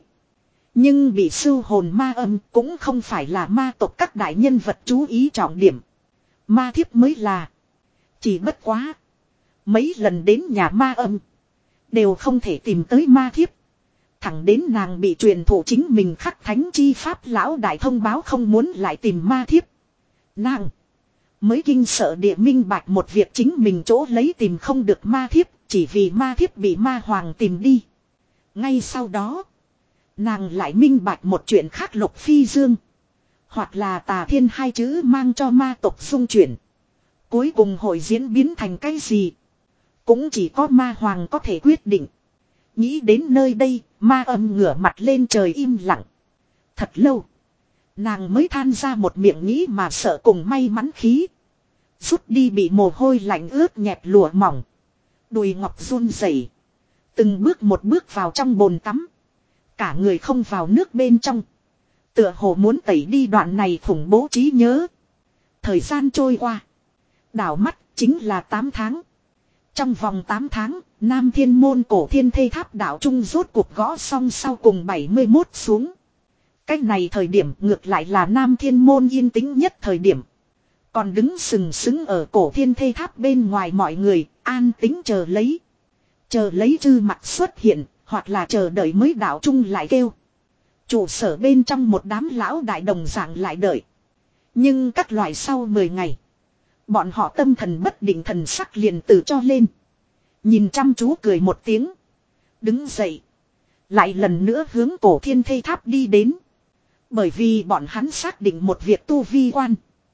Nhưng bị sư hồn ma âm cũng không phải là ma tộc các đại nhân vật chú ý trọng điểm. Ma thiếp mới là. Chỉ bất quá. Mấy lần đến nhà ma âm. Đều không thể tìm tới ma thiếp. Thẳng đến nàng bị truyền thụ chính mình khắc thánh chi pháp lão đại thông báo không muốn lại tìm ma thiếp. Nàng mới kinh sợ địa minh bạch một việc chính mình chỗ lấy tìm không được ma thiếp. Chỉ vì ma thiếp bị ma hoàng tìm đi. Ngay sau đó. Nàng lại minh bạch một chuyện khác lục phi dương. Hoặc là Tà Thiên hai chữ mang cho ma tộc xung chuyển. Cuối cùng hội diễn biến thành cái gì. Cũng chỉ có ma hoàng có thể quyết định. Nghĩ đến nơi đây, ma âm ngửa mặt lên trời im lặng. Thật lâu. Nàng mới than ra một miệng nghĩ mà sợ cùng may mắn khí. Rút đi bị mồ hôi lạnh ướt nhẹp lụa mỏng. Đùi ngọc run rẩy, từng bước một bước vào trong bồn tắm. Cả người không vào nước bên trong. Tựa hồ muốn tẩy đi đoạn này khủng bố trí nhớ. Thời gian trôi qua. Đảo mắt chính là tám tháng. Trong vòng tám tháng, Nam Thiên Môn Cổ Thiên Thê Tháp đạo trung rốt cuộc gõ xong sau cùng bảy mươi mốt xuống. Cách này thời điểm ngược lại là Nam Thiên Môn yên tĩnh nhất thời điểm. Còn đứng sừng sững ở Cổ Thiên Thê Tháp bên ngoài mọi người, an tĩnh chờ lấy. Chờ lấy Chư Mặc xuất hiện, hoặc là chờ đợi mới đạo trung lại kêu. Trụ sở bên trong một đám lão đại đồng dạng lại đợi. Nhưng các loại sau mười ngày. Bọn họ tâm thần bất định thần sắc liền tự cho lên. Nhìn chăm chú cười một tiếng. Đứng dậy. Lại lần nữa hướng Cổ Thiên Thê Tháp đi đến. Bởi vì bọn hắn xác định một việc tu vi quan.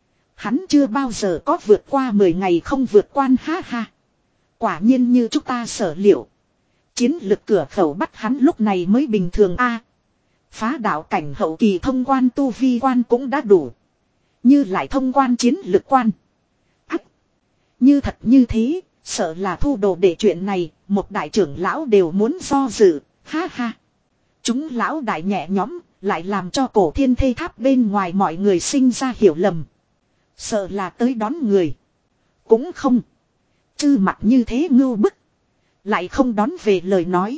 Hắn chưa bao giờ có vượt qua mười ngày không vượt quan ha ha. Quả nhiên như chúng ta sở liệu. Chiến lực cửa khẩu bắt hắn lúc này mới bình thường a. Phá đạo cảnh hậu kỳ thông quan tu vi quan cũng đã đủ. Như lại thông quan chiến lực quan. Ách. Như thật như thế, sợ là thu đồ để chuyện này, một đại trưởng lão đều muốn do dự, ha ha. Chúng lão đại nhẹ nhõm, lại làm cho Cổ Thiên Thê Tháp bên ngoài mọi người sinh ra hiểu lầm. Sợ là tới đón người. Cũng không. Chư Mặc như thế ngưu bức. Lại không đón về lời nói.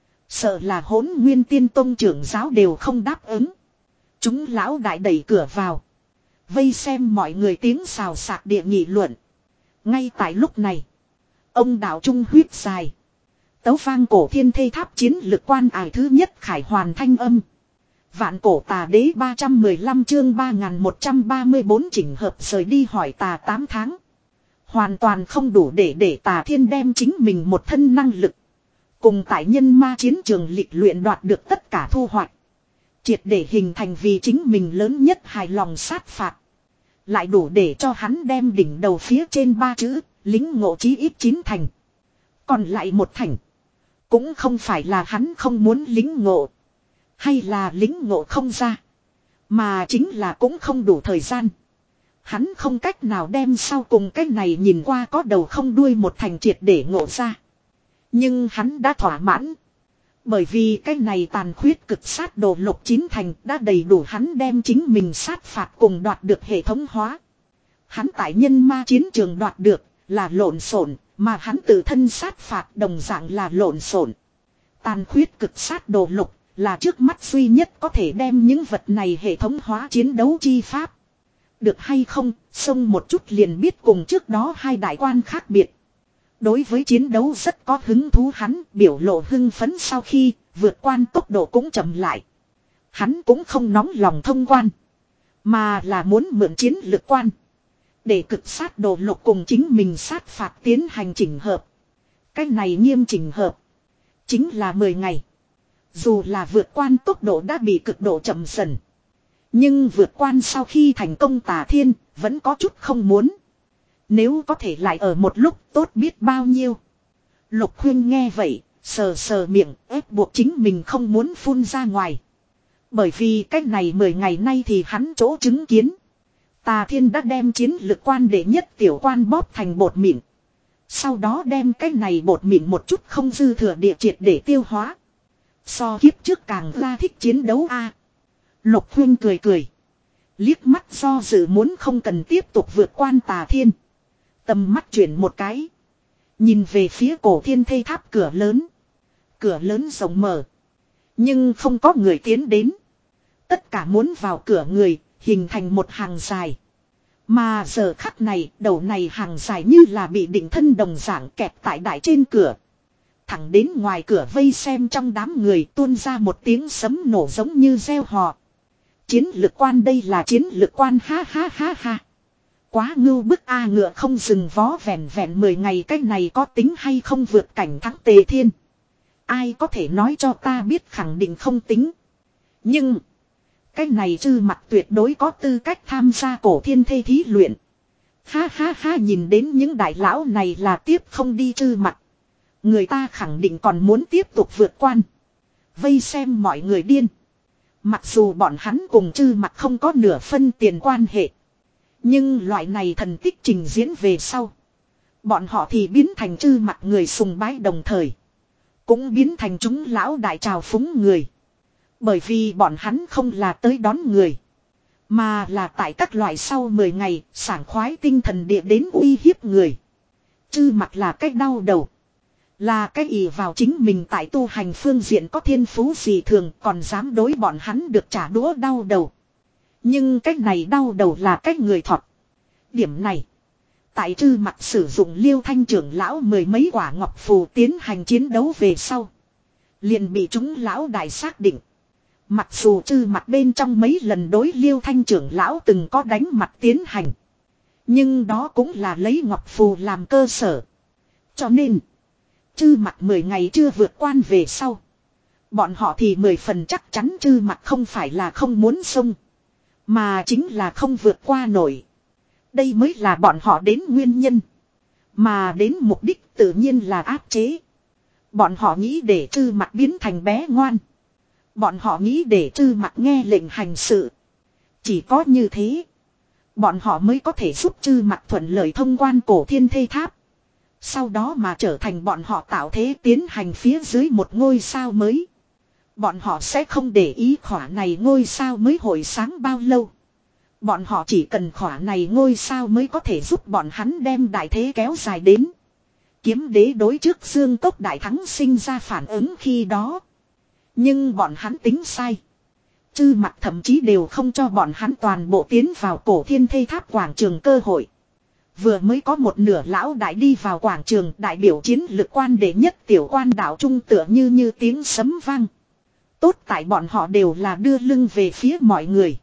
Sợ là Hỗn Nguyên Tiên Tông trưởng giáo đều không đáp ứng. Chúng lão đại đẩy cửa vào. Vây xem mọi người tiếng xào xạc địa nghị luận. Ngay tại lúc này. Ông đạo trung huyết dài. Tấu vang Cổ Thiên Thê Tháp chiến lực quan ải thứ nhất khải hoàn thanh âm. Vạn Cổ Tà Đế ba trăm mười lăm chương ba nghìn một trăm ba mươi bốn chỉnh hợp rời đi hỏi tà tám tháng. Hoàn toàn không đủ để để Tà Thiên đem chính mình một thân năng lực. Cùng tại nhân ma chiến trường lịch luyện đoạt được tất cả thu hoạch. Triệt để hình thành vì chính mình lớn nhất hài lòng sát phạt. Lại đủ để cho hắn đem đỉnh đầu phía trên ba chữ, lính ngộ chí ít chín thành. Còn lại một thành. Cũng không phải là hắn không muốn lính ngộ. Hay là lính ngộ không ra. Mà chính là cũng không đủ thời gian. Hắn không cách nào đem sau cùng cái này nhìn qua có đầu không đuôi một thành triệt để ngộ ra. Nhưng hắn đã thỏa mãn. Bởi vì cái này tàn khuyết cực sát đồ lục chín thành đã đầy đủ hắn đem chính mình sát phạt cùng đoạt được hệ thống hóa. Hắn tại nhân ma chiến trường đoạt được là lộn xộn, mà hắn tự thân sát phạt đồng dạng là lộn xộn. Tàn khuyết cực sát đồ lục là trước mắt duy nhất có thể đem những vật này hệ thống hóa chiến đấu chi pháp. Được hay không, xông một chút liền biết cùng trước đó hai đại quan khác biệt. Đối với chiến đấu rất có hứng thú hắn biểu lộ hưng phấn sau khi vượt quan tốc độ cũng chậm lại. Hắn cũng không nóng lòng thông quan. Mà là muốn mượn chiến lực quan. Để cực sát đồ lục cùng chính mình sát phạt tiến hành chỉnh hợp. Cái này nghiêm chỉnh hợp. Chính là mười ngày. Dù là vượt quan tốc độ đã bị cực độ chậm dần. Nhưng vượt quan sau khi thành công Tà Thiên vẫn có chút không muốn. Nếu có thể lại ở một lúc tốt biết bao nhiêu. Lục Khuyên nghe vậy, sờ sờ miệng ép buộc chính mình không muốn phun ra ngoài. Bởi vì cách này mười ngày nay thì hắn chỗ chứng kiến. Tà Thiên đã đem chiến lực quan đệ nhất tiểu quan bóp thành bột mịn. Sau đó đem cái này bột mịn một chút không dư thừa địa triệt để tiêu hóa. So kiếp trước càng ra thích chiến đấu a. À, Lục Khuyên cười cười. Liếc mắt do dự muốn không cần tiếp tục vượt quan Tà Thiên. Tầm mắt chuyển một cái. Nhìn về phía Cổ Thiên Thê Tháp cửa lớn. Cửa lớn rộng mở. Nhưng không có người tiến đến. Tất cả muốn vào cửa người, hình thành một hàng dài. Mà giờ khắc này, đầu này hàng dài như là bị định thân đồng dạng kẹp tại đại trên cửa. Thẳng đến ngoài cửa vây xem trong đám người tuôn ra một tiếng sấm nổ giống như reo hò. Chiến lực quan đây là chiến lực quan ha ha ha ha. Quá ngưu bức a ngựa không dừng vó vẹn vẹn mười ngày cái này có tính hay không vượt cảnh thắng Tề Thiên. Ai có thể nói cho ta biết khẳng định không tính. Nhưng cái này Chư Mặc tuyệt đối có tư cách tham gia Cổ Thiên Thê thí luyện. Ha ha ha nhìn đến những đại lão này là tiếp không đi Chư Mặc. Người ta khẳng định còn muốn tiếp tục vượt quan. Vây xem mọi người điên. Mặc dù bọn hắn cùng Chư Mặc không có nửa phân tiền quan hệ. Nhưng loại này thần tích trình diễn về sau. Bọn họ thì biến thành Chư Mặc người sùng bái đồng thời. Cũng biến thành chúng lão đại trào phúng người. Bởi vì bọn hắn không là tới đón người. Mà là tại các loại sau mười ngày sảng khoái tinh thần địa đến uy hiếp người. Chư Mặc là cách đau đầu. Là cái ỷ vào chính mình tại tu hành phương diện có thiên phú gì thường còn dám đối bọn hắn được trả đũa đau đầu. Nhưng cách này đau đầu là cách người thọt. Điểm này. Tại Chư Mặc sử dụng Liêu Thanh trưởng lão mười mấy quả ngọc phù tiến hành chiến đấu về sau. Liền bị chúng lão đại xác định. Mặc dù Chư Mặc bên trong mấy lần đối Liêu Thanh trưởng lão từng có đánh mặt tiến hành. Nhưng đó cũng là lấy ngọc phù làm cơ sở. Cho nên. Chư Mặc mười ngày chưa vượt quan về sau. Bọn họ thì mười phần chắc chắn Chư Mặc không phải là không muốn xông. Mà chính là không vượt qua nổi. Đây mới là bọn họ đến nguyên nhân. Mà đến mục đích tự nhiên là áp chế. Bọn họ nghĩ để Chư Mặc biến thành bé ngoan. Bọn họ nghĩ để Chư Mặc nghe lệnh hành sự. Chỉ có như thế. Bọn họ mới có thể giúp Chư Mặc thuận lợi thông quan cổ thiên thây tháp. Sau đó mà trở thành bọn họ tạo thế tiến hành phía dưới một ngôi sao mới. Bọn họ sẽ không để ý khỏa này ngôi sao mới hồi sáng bao lâu. Bọn họ chỉ cần khỏa này ngôi sao mới có thể giúp bọn hắn đem đại thế kéo dài đến. Kiếm đế đối trước Dương Cốc đại thắng sinh ra phản ứng khi đó. Nhưng bọn hắn tính sai. Chư Mặc thậm chí đều không cho bọn hắn toàn bộ tiến vào cổ thiên thây tháp quảng trường cơ hội. Vừa mới có một nửa lão đại đi vào quảng trường đại biểu chiến lực quan đệ nhất tiểu quan đảo trung tựa như như tiếng sấm vang. Tốt tại bọn họ đều là đưa lưng về phía mọi người.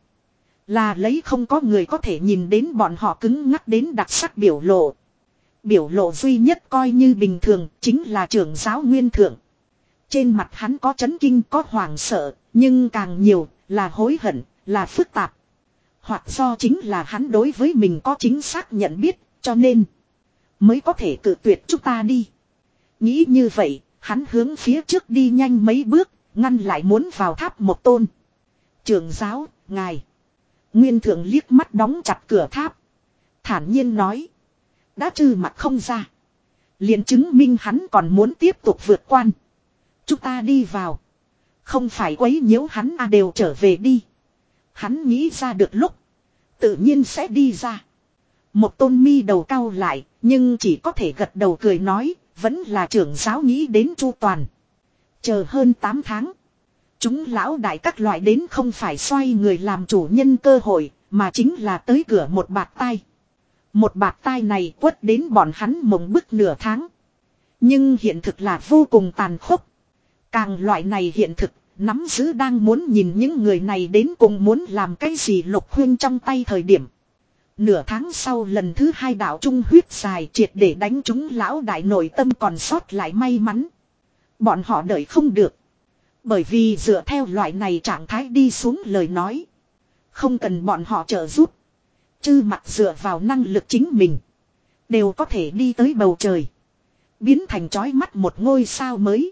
Là lấy không có người có thể nhìn đến bọn họ cứng ngắc đến đặc sắc biểu lộ. Biểu lộ duy nhất coi như bình thường chính là trưởng giáo Nguyên Thượng. Trên mặt hắn có chấn kinh có hoảng sợ, nhưng càng nhiều là hối hận, là phức tạp. Hoặc do chính là hắn đối với mình có chính xác nhận biết, cho nên mới có thể cự tuyệt chúng ta đi. Nghĩ như vậy, hắn hướng phía trước đi nhanh mấy bước, ngăn lại muốn vào tháp một tôn. Trưởng giáo, ngài. Nguyên Thượng liếc mắt đóng chặt cửa tháp. Thản nhiên nói. Đã Chư Mặc không ra. Liền chứng minh hắn còn muốn tiếp tục vượt quan. Chúng ta đi vào. Không phải quấy nhiễu hắn à đều trở về đi. Hắn nghĩ ra được lúc. Tự nhiên sẽ đi ra. Một tôn mi đầu cau lại. Nhưng chỉ có thể gật đầu cười nói. Vẫn là trưởng giáo nghĩ đến chu toàn. Chờ hơn tám tháng. Chúng lão đại các loại đến không phải xoay người làm chủ nhân cơ hội. Mà chính là tới cửa một bạt tai. Một bạt tai này quất đến bọn hắn mộng bức nửa tháng. Nhưng hiện thực là vô cùng tàn khốc. Càng loại này hiện thực. Nắm giữ đang muốn nhìn những người này đến cùng muốn làm cái gì Lục Huyên trong tay thời điểm. Nửa tháng sau lần thứ hai đạo trung huyết dài triệt để đánh chúng lão đại nội tâm còn sót lại may mắn. Bọn họ đợi không được. Bởi vì dựa theo loại này trạng thái đi xuống lời nói. Không cần bọn họ trợ giúp. Chư Mặc dựa vào năng lực chính mình. Đều có thể đi tới bầu trời. Biến thành chói mắt một ngôi sao mới.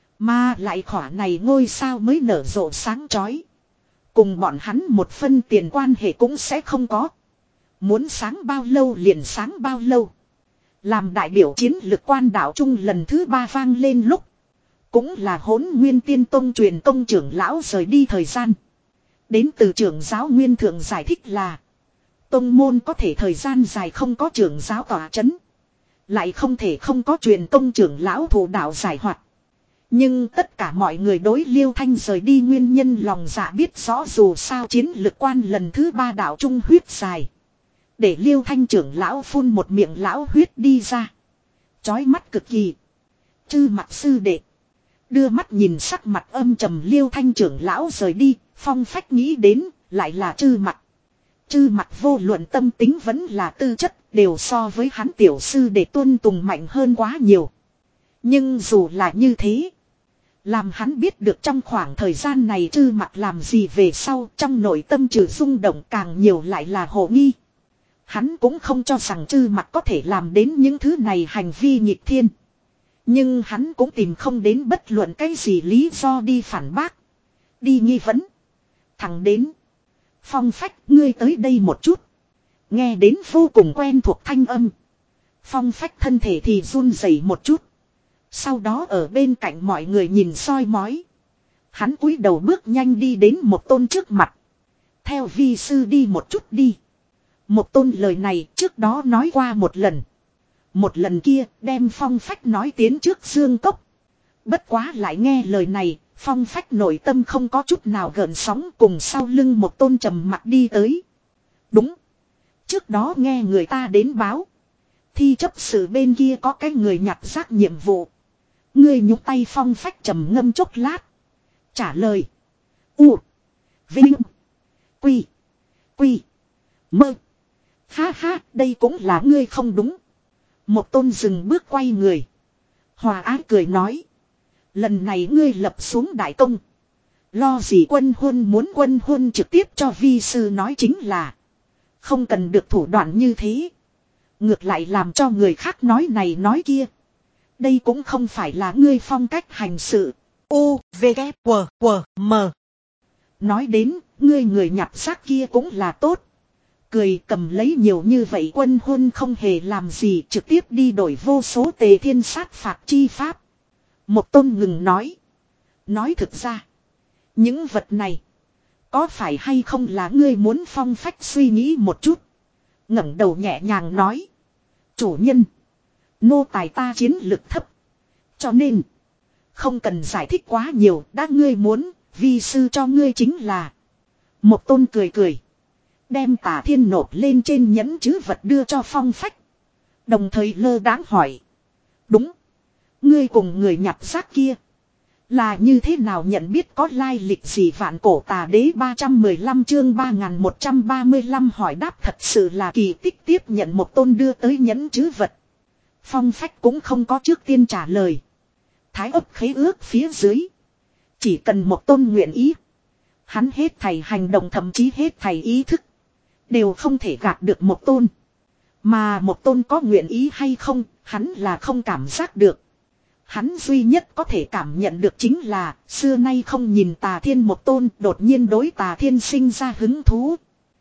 Mà lại khỏa này ngôi sao mới nở rộ sáng chói. Cùng bọn hắn một phân tiền quan hệ cũng sẽ không có. Muốn sáng bao lâu liền sáng bao lâu. Làm đại biểu chiến lực quan đảo trung lần thứ ba vang lên lúc. Cũng là Hỗn Nguyên Tiên Tông truyền công trưởng lão rời đi thời gian. Đến từ trưởng giáo Nguyên Thượng giải thích là. Tông môn có thể thời gian dài không có trưởng giáo tỏa chấn. Lại không thể không có truyền công trưởng lão thủ đạo giải hoạt. Nhưng tất cả mọi người đối Liêu Thanh rời đi nguyên nhân lòng dạ biết rõ dù sao chiến lực quan lần thứ ba đạo trung huyết dài. Để Liêu Thanh trưởng lão phun một miệng lão huyết đi ra. Chói mắt cực kỳ. Chư Mặc sư đệ. Đưa mắt nhìn sắc mặt âm trầm Liêu Thanh trưởng lão rời đi. Phong phách nghĩ đến lại là Chư Mặc. Chư Mặc vô luận tâm tính vẫn là tư chất đều so với hắn tiểu sư để tuân tùng mạnh hơn quá nhiều. Nhưng dù là như thế. Làm hắn biết được trong khoảng thời gian này Chư Mặc làm gì về sau trong nội tâm trừ rung động càng nhiều lại là hồ nghi. Hắn cũng không cho rằng Chư Mặc có thể làm đến những thứ này hành vi nghịch thiên. Nhưng hắn cũng tìm không đến bất luận cái gì lý do đi phản bác. Đi nghi vấn. Thẳng đến. Phong Phách, ngươi tới đây một chút. Nghe đến vô cùng quen thuộc thanh âm. Phong Phách thân thể thì run rẩy một chút. Sau đó ở bên cạnh mọi người nhìn soi mói. Hắn cúi đầu bước nhanh đi đến Một Tôn trước mặt. Theo vi sư đi một chút đi. Một Tôn lời này trước đó nói qua một lần. Một lần kia đem Phong Phách nói tiến trước Dương Cốc. Bất quá lại nghe lời này, Phong Phách nội tâm không có chút nào gợn sóng, cùng sau lưng Một Tôn trầm mặt đi tới. Đúng. Trước đó nghe người ta đến báo. Thi chấp sự bên kia có cái người nhặt rác nhiệm vụ. Ngươi nhúc tay. Phong Phách trầm ngâm chốc lát. Trả lời. U. Vinh. Quy. Quy. Mơ. Ha ha, đây cũng là ngươi không đúng. Một Tôn dừng bước quay người. Hòa ái cười nói. Lần này ngươi lập xuống đại công. Lo gì quân huân, muốn quân huân trực tiếp cho vi sư nói chính là. Không cần được thủ đoạn như thế. Ngược lại làm cho người khác nói này nói kia. Đây cũng không phải là ngươi phong cách hành sự. U, V, K, W, W, M. Nói đến, ngươi người nhặt xác kia cũng là tốt. Cười cầm lấy nhiều như vậy quân huân không hề làm gì, trực tiếp đi đổi vô số tề thiên sát phạt chi pháp. Một Tôn ngừng nói. Nói thực ra. Những vật này. Có phải hay không là ngươi muốn? Phong Phách suy nghĩ một chút. ngẩng đầu nhẹ nhàng nói. Chủ nhân. Nô tài ta chiến lực thấp. Cho nên. Không cần giải thích quá nhiều. Đã ngươi muốn. Vi sư cho ngươi chính là. Một Tôn cười cười. Đem Tả Thiên nộp lên trên nhẫn chứ vật đưa cho Phong Phách. Đồng thời lơ đãng hỏi. Đúng. Ngươi cùng người nhặt xác kia. Là như thế nào nhận biết, có lai lịch gì? Vạn Cổ Tà Đế ba trăm mười lăm chương ba nghìn một trăm ba mươi lăm hỏi đáp thật sự là kỳ tích. Tiếp nhận Một Tôn đưa tới nhẫn chứ vật. Phong Phách cũng không có trước tiên trả lời. Thái ấp khế ước phía dưới. Chỉ cần Một Tôn nguyện ý. Hắn hết thảy hành động, thậm chí hết thảy ý thức. Đều không thể gạt được Một Tôn. Mà Một Tôn có nguyện ý hay không, hắn là không cảm giác được. Hắn duy nhất có thể cảm nhận được chính là, xưa nay không nhìn Tà Thiên Một Tôn đột nhiên đối Tà Thiên sinh ra hứng thú.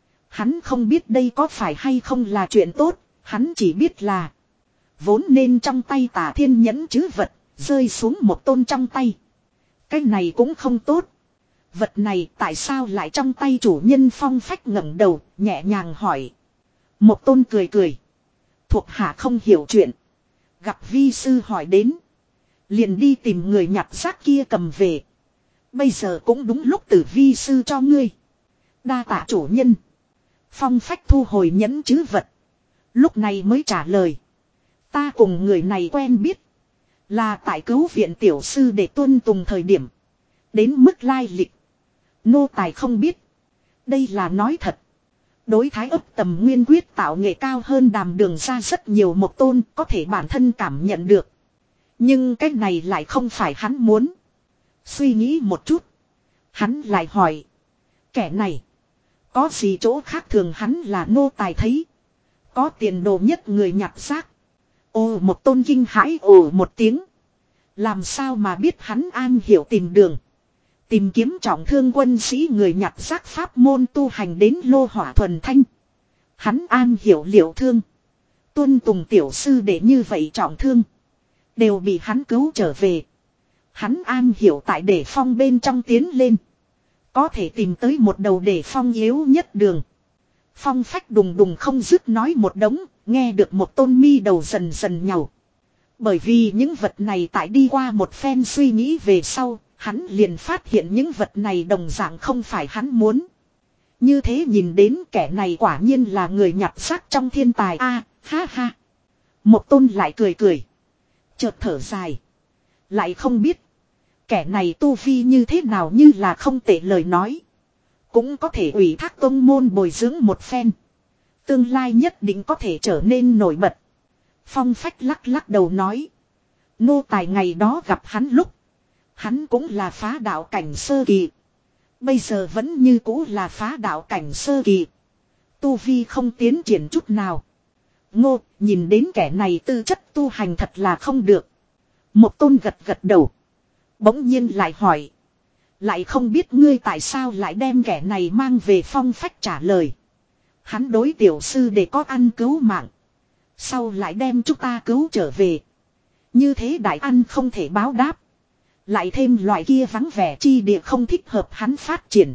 Hắn không biết đây có phải hay không là chuyện tốt, hắn chỉ biết là vốn nên trong tay Tà Thiên nhẫn chứ vật, rơi xuống Một Tôn trong tay. Cái này cũng không tốt. Vật này tại sao lại trong tay chủ nhân? Phong Phách ngẩng đầu, nhẹ nhàng hỏi. Một Tôn cười cười. Thuộc hạ không hiểu chuyện. Gặp vi sư hỏi đến. Liền đi tìm người nhặt xác kia cầm về. Bây giờ cũng đúng lúc tử vi sư cho ngươi. Đa tạ chủ nhân. Phong Phách thu hồi nhẫn chứ vật. Lúc này mới trả lời. Ta cùng người này quen biết. Là tại cứu viện tiểu sư để tuân tùng thời điểm. Đến mức lai lịch. Nô tài không biết. Đây là nói thật. Đối Thái ấp tầm nguyên quyết tạo nghệ cao hơn Đàm Đường ra rất nhiều. Một Tôn có thể bản thân cảm nhận được. Nhưng cái này lại không phải hắn muốn. Suy nghĩ một chút. Hắn lại hỏi. Kẻ này. Có gì chỗ khác thường? Hắn là nô tài thấy. Có tiền đồ nhất người nhặt xác. Ồ, Một Tôn kinh hãi ồ một tiếng. Làm sao mà biết hắn an hiểu tìm đường. Tìm kiếm trọng thương quân sĩ, người nhặt xác pháp môn tu hành đến lô hỏa thuần thanh. Hắn an hiểu liệu thương. Tuân tùng tiểu sư để như vậy trọng thương. Đều bị hắn cứu trở về. Hắn an hiểu tại để phong bên trong tiến lên. Có thể tìm tới một đầu để phong yếu nhất đường. Phong Phách đùng đùng không dứt nói một đống. Nghe được Một Tôn mi đầu dần dần nhàu. Bởi vì những vật này tại đi qua một phen suy nghĩ về sau. Hắn liền phát hiện những vật này đồng dạng không phải hắn muốn. Như thế nhìn đến kẻ này quả nhiên là người nhặt xác trong thiên tài. A, ha ha. Một Tôn lại cười cười. Chợt thở dài. Lại không biết. Kẻ này tu vi như thế nào, như là không tệ lời nói. Cũng có thể ủy thác tông môn bồi dưỡng một phen. Tương lai nhất định có thể trở nên nổi bật. Phong Phách lắc lắc đầu nói. Nô tài ngày đó gặp hắn lúc. Hắn cũng là phá đạo cảnh sơ kỳ. Bây giờ vẫn như cũ là phá đạo cảnh sơ kỳ. Tu vi không tiến triển chút nào. Ngô, nhìn đến kẻ này tư chất tu hành thật là không được. Một Tôn gật gật đầu. Bỗng nhiên lại hỏi. Lại không biết ngươi tại sao lại đem kẻ này mang về. Phong Phách trả lời. Hắn đối tiểu sư để có ăn cứu mạng. Sau lại đem chúng ta cứu trở về. Như thế đại ăn không thể báo đáp. Lại thêm loại kia vắng vẻ chi địa không thích hợp hắn phát triển.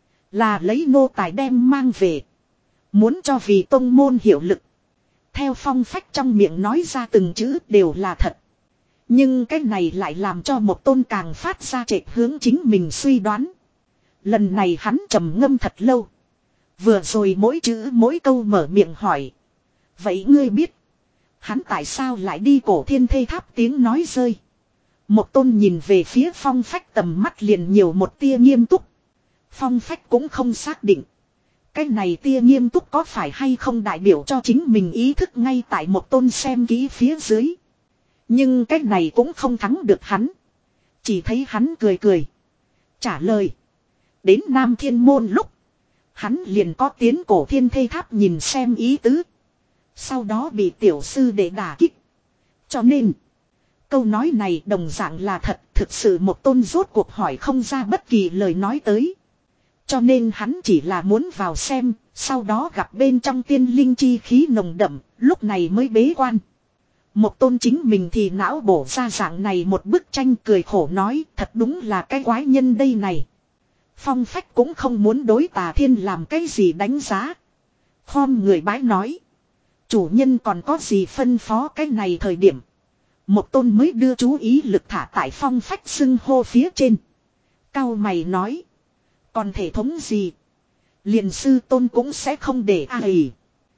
Là lấy nô tài đem mang về. Muốn cho vì tông môn hiệu lực. Theo Phong Phách trong miệng nói ra từng chữ đều là thật. Nhưng cái này lại làm cho một tôn càng phát ra trệch hướng chính mình suy đoán. Lần này hắn trầm ngâm thật lâu. Vừa rồi mỗi chữ mỗi câu mở miệng hỏi. Vậy ngươi biết. Hắn tại sao lại đi cổ thiên thê tháp tiếng nói rơi. Một tôn nhìn về phía Phong Phách tầm mắt liền nhiều một tia nghiêm túc. Phong Phách cũng không xác định. Cái này tia nghiêm túc có phải hay không đại biểu cho chính mình ý thức ngay tại một tôn xem kỹ phía dưới. Nhưng cái này cũng không thắng được hắn. Chỉ thấy hắn cười cười. Trả lời. Đến Nam Thiên Môn lúc. Hắn liền có tiến cổ thiên thê tháp nhìn xem ý tứ. Sau đó bị tiểu sư để đả kích. Cho nên. Câu nói này đồng dạng là thật. Thực sự một tôn rốt cuộc hỏi không ra bất kỳ lời nói tới. Cho nên hắn chỉ là muốn vào xem. Sau đó gặp bên trong tiên linh chi khí nồng đậm. Lúc này mới bế quan. Một tôn chính mình thì não bổ ra dạng này một bức tranh cười khổ nói. Thật đúng là cái quái nhân đây này. Phong Phách cũng không muốn đối Tà Thiên làm cái gì đánh giá. Khom người bái nói. Chủ nhân còn có gì phân phó cái này thời điểm. Một tôn mới đưa chú ý lực thả tại Phong Phách xưng hô phía trên. Cao mày nói. Còn thể thống gì. Liền sư tôn cũng sẽ không để ai.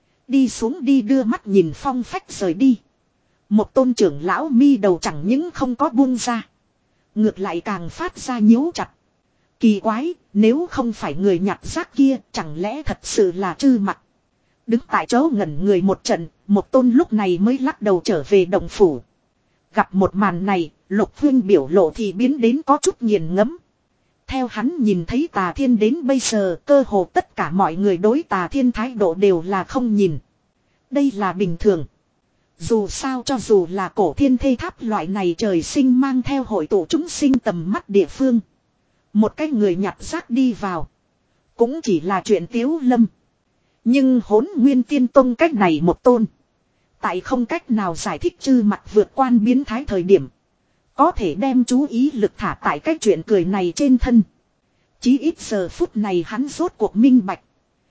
Đi xuống đi đưa mắt nhìn Phong Phách rời đi. Một tôn trưởng lão mi đầu chẳng những không có buông ra. Ngược lại càng phát ra nhíu chặt. Kỳ quái, nếu không phải người nhặt rác kia, chẳng lẽ thật sự là Trư Mặc. Đứng tại chỗ ngẩn người một trận, một tôn lúc này mới lắc đầu trở về động phủ. Gặp một màn này, Lục Huyên biểu lộ thì biến đến có chút nghiền ngẫm. Theo hắn nhìn thấy Tà Thiên đến bây giờ, cơ hồ tất cả mọi người đối Tà Thiên thái độ đều là không nhìn. Đây là bình thường. Dù sao cho dù là cổ thiên thê tháp loại này trời sinh mang theo hội tụ chúng sinh tầm mắt địa phương. Một cái người nhặt rác đi vào. Cũng chỉ là chuyện tiếu lâm. Nhưng Hỗn Nguyên Tiên Tông cách này một tôn. Tại không cách nào giải thích Trư Mặc vượt quan biến thái thời điểm. Có thể đem chú ý lực thả tại cái chuyện cười này trên thân. Chí ít giờ phút này hắn rốt cuộc minh bạch.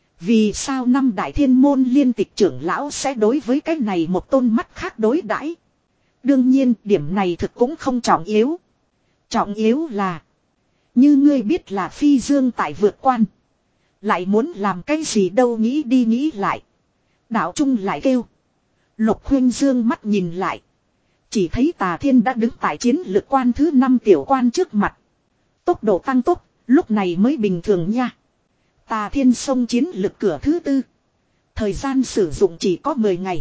Vì sao năm đại thiên môn liên tịch trưởng lão sẽ đối với cái này một tôn mắt khác đối đãi. Đương nhiên điểm này thực cũng không trọng yếu. Trọng yếu là. Như ngươi biết là phi dương tại vượt quan. Lại muốn làm cái gì đâu nghĩ đi nghĩ lại. Đạo Trung lại kêu. Lục Huyên dương mắt nhìn lại. Chỉ thấy Tà Thiên đã đứng tại chiến lực quan thứ năm tiểu quan trước mặt. Tốc độ tăng tốc, lúc này mới bình thường nha. Tà Thiên xông chiến lực cửa thứ tư. Thời gian sử dụng chỉ có mười ngày.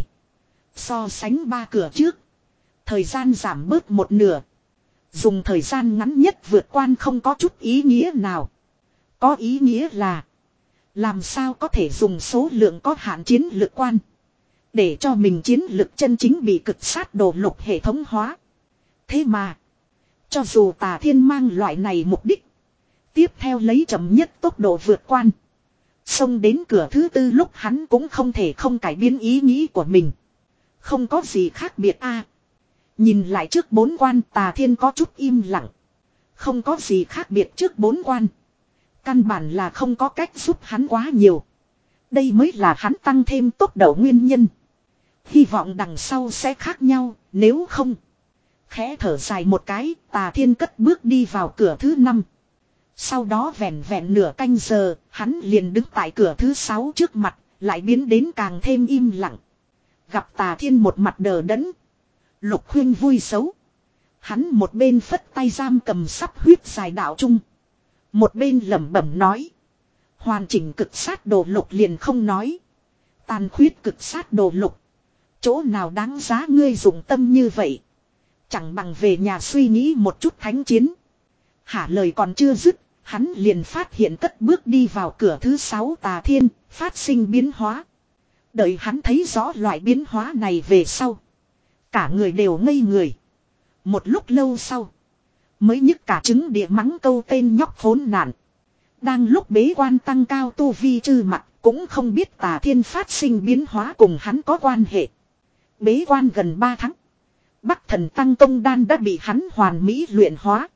So sánh ba cửa trước. Thời gian giảm bớt một nửa. Dùng thời gian ngắn nhất vượt quan không có chút ý nghĩa nào. Có ý nghĩa là. Làm sao có thể dùng số lượng có hạn chiến lực quan. Để cho mình chiến lực chân chính bị cực sát đồ lục hệ thống hóa. Thế mà. Cho dù Tà Thiên mang loại này mục đích. Tiếp theo lấy chậm nhất tốc độ vượt quan. Xông đến cửa thứ tư lúc hắn cũng không thể không cải biến ý nghĩ của mình. Không có gì khác biệt a. Nhìn lại trước bốn quan Tà Thiên có chút im lặng. Không có gì khác biệt trước bốn quan. Căn bản là không có cách giúp hắn quá nhiều. Đây mới là hắn tăng thêm tốc độ nguyên nhân. Hy vọng đằng sau sẽ khác nhau, nếu không. Khẽ thở dài một cái, Tà Thiên cất bước đi vào cửa thứ năm. Sau đó vẹn vẹn nửa canh giờ, hắn liền đứng tại cửa thứ sáu trước mặt, lại biến đến càng thêm im lặng. Gặp Tà Thiên một mặt đờ đẫn. Lục Huyên vui xấu. Hắn một bên phất tay giam cầm sắp huyết dài đạo Trung. Một bên lẩm bẩm nói. Hoàn chỉnh cực sát đồ lục liền không nói. Tàn khuyết cực sát đồ lục. Chỗ nào đáng giá ngươi dụng tâm như vậy. Chẳng bằng về nhà suy nghĩ một chút thánh chiến. Hả lời còn chưa dứt. Hắn liền phát hiện cất bước đi vào cửa thứ sáu Tà Thiên. Phát sinh biến hóa. Đợi hắn thấy rõ loại biến hóa này về sau. Cả người đều ngây người. Một lúc lâu sau. Mới nhức cả trứng địa mắng câu tên nhóc khốn nạn. Đang lúc bế quan tăng cao tu vi Chư Mặc cũng không biết Tà Thiên phát sinh biến hóa cùng hắn có quan hệ. Bế quan gần ba tháng. Bắc Thần Tăng Công Đan đã bị hắn hoàn mỹ luyện hóa.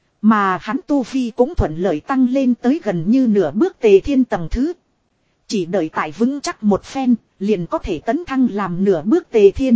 Mà hắn tu vi cũng thuận lợi tăng lên tới gần như nửa bước Tề Thiên tầng thứ. Chỉ đợi tại vững chắc một phen, liền có thể tấn thăng làm nửa bước Tề Thiên.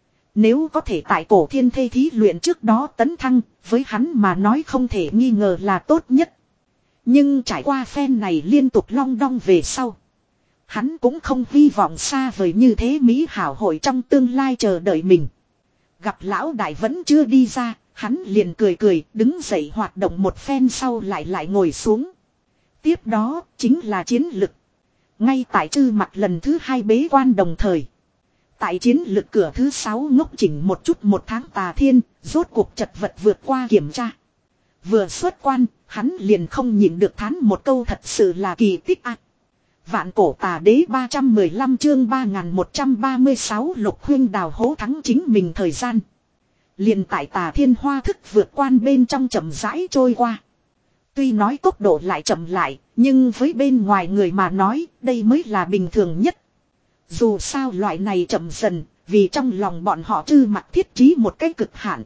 Nếu có thể tại cổ thiên thê thí luyện trước đó tấn thăng, với hắn mà nói không thể nghi ngờ là tốt nhất. Nhưng trải qua phen này liên tục long đong về sau. Hắn cũng không hy vọng xa vời như thế Mỹ hảo hội trong tương lai chờ đợi mình. Gặp lão đại vẫn chưa đi ra, hắn liền cười cười đứng dậy hoạt động một phen sau lại lại ngồi xuống. Tiếp đó chính là chiến lực. Ngay tại Chư Mặc lần thứ hai bế quan đồng thời. Tại chiến lực cửa thứ sáu ngốc chỉnh một chút một tháng Tà Thiên, rốt cuộc chật vật vượt qua kiểm tra. Vừa xuất quan, hắn liền không nhịn được thán một câu thật sự là kỳ tích ạ. À. Vạn cổ tà đế ba trăm mười lăm chương ba nghìn một trăm ba mươi sáu Lục Huynh đào hố thắng chính mình thời gian. Liền tại Tà Thiên hoa thức vượt quan bên trong chậm rãi trôi qua. Tuy nói tốc độ lại chậm lại, nhưng với bên ngoài người mà nói, đây mới là bình thường nhất. Dù sao loại này chậm dần, vì trong lòng bọn họ Chư Mặc thiết trí một cái cực hạn.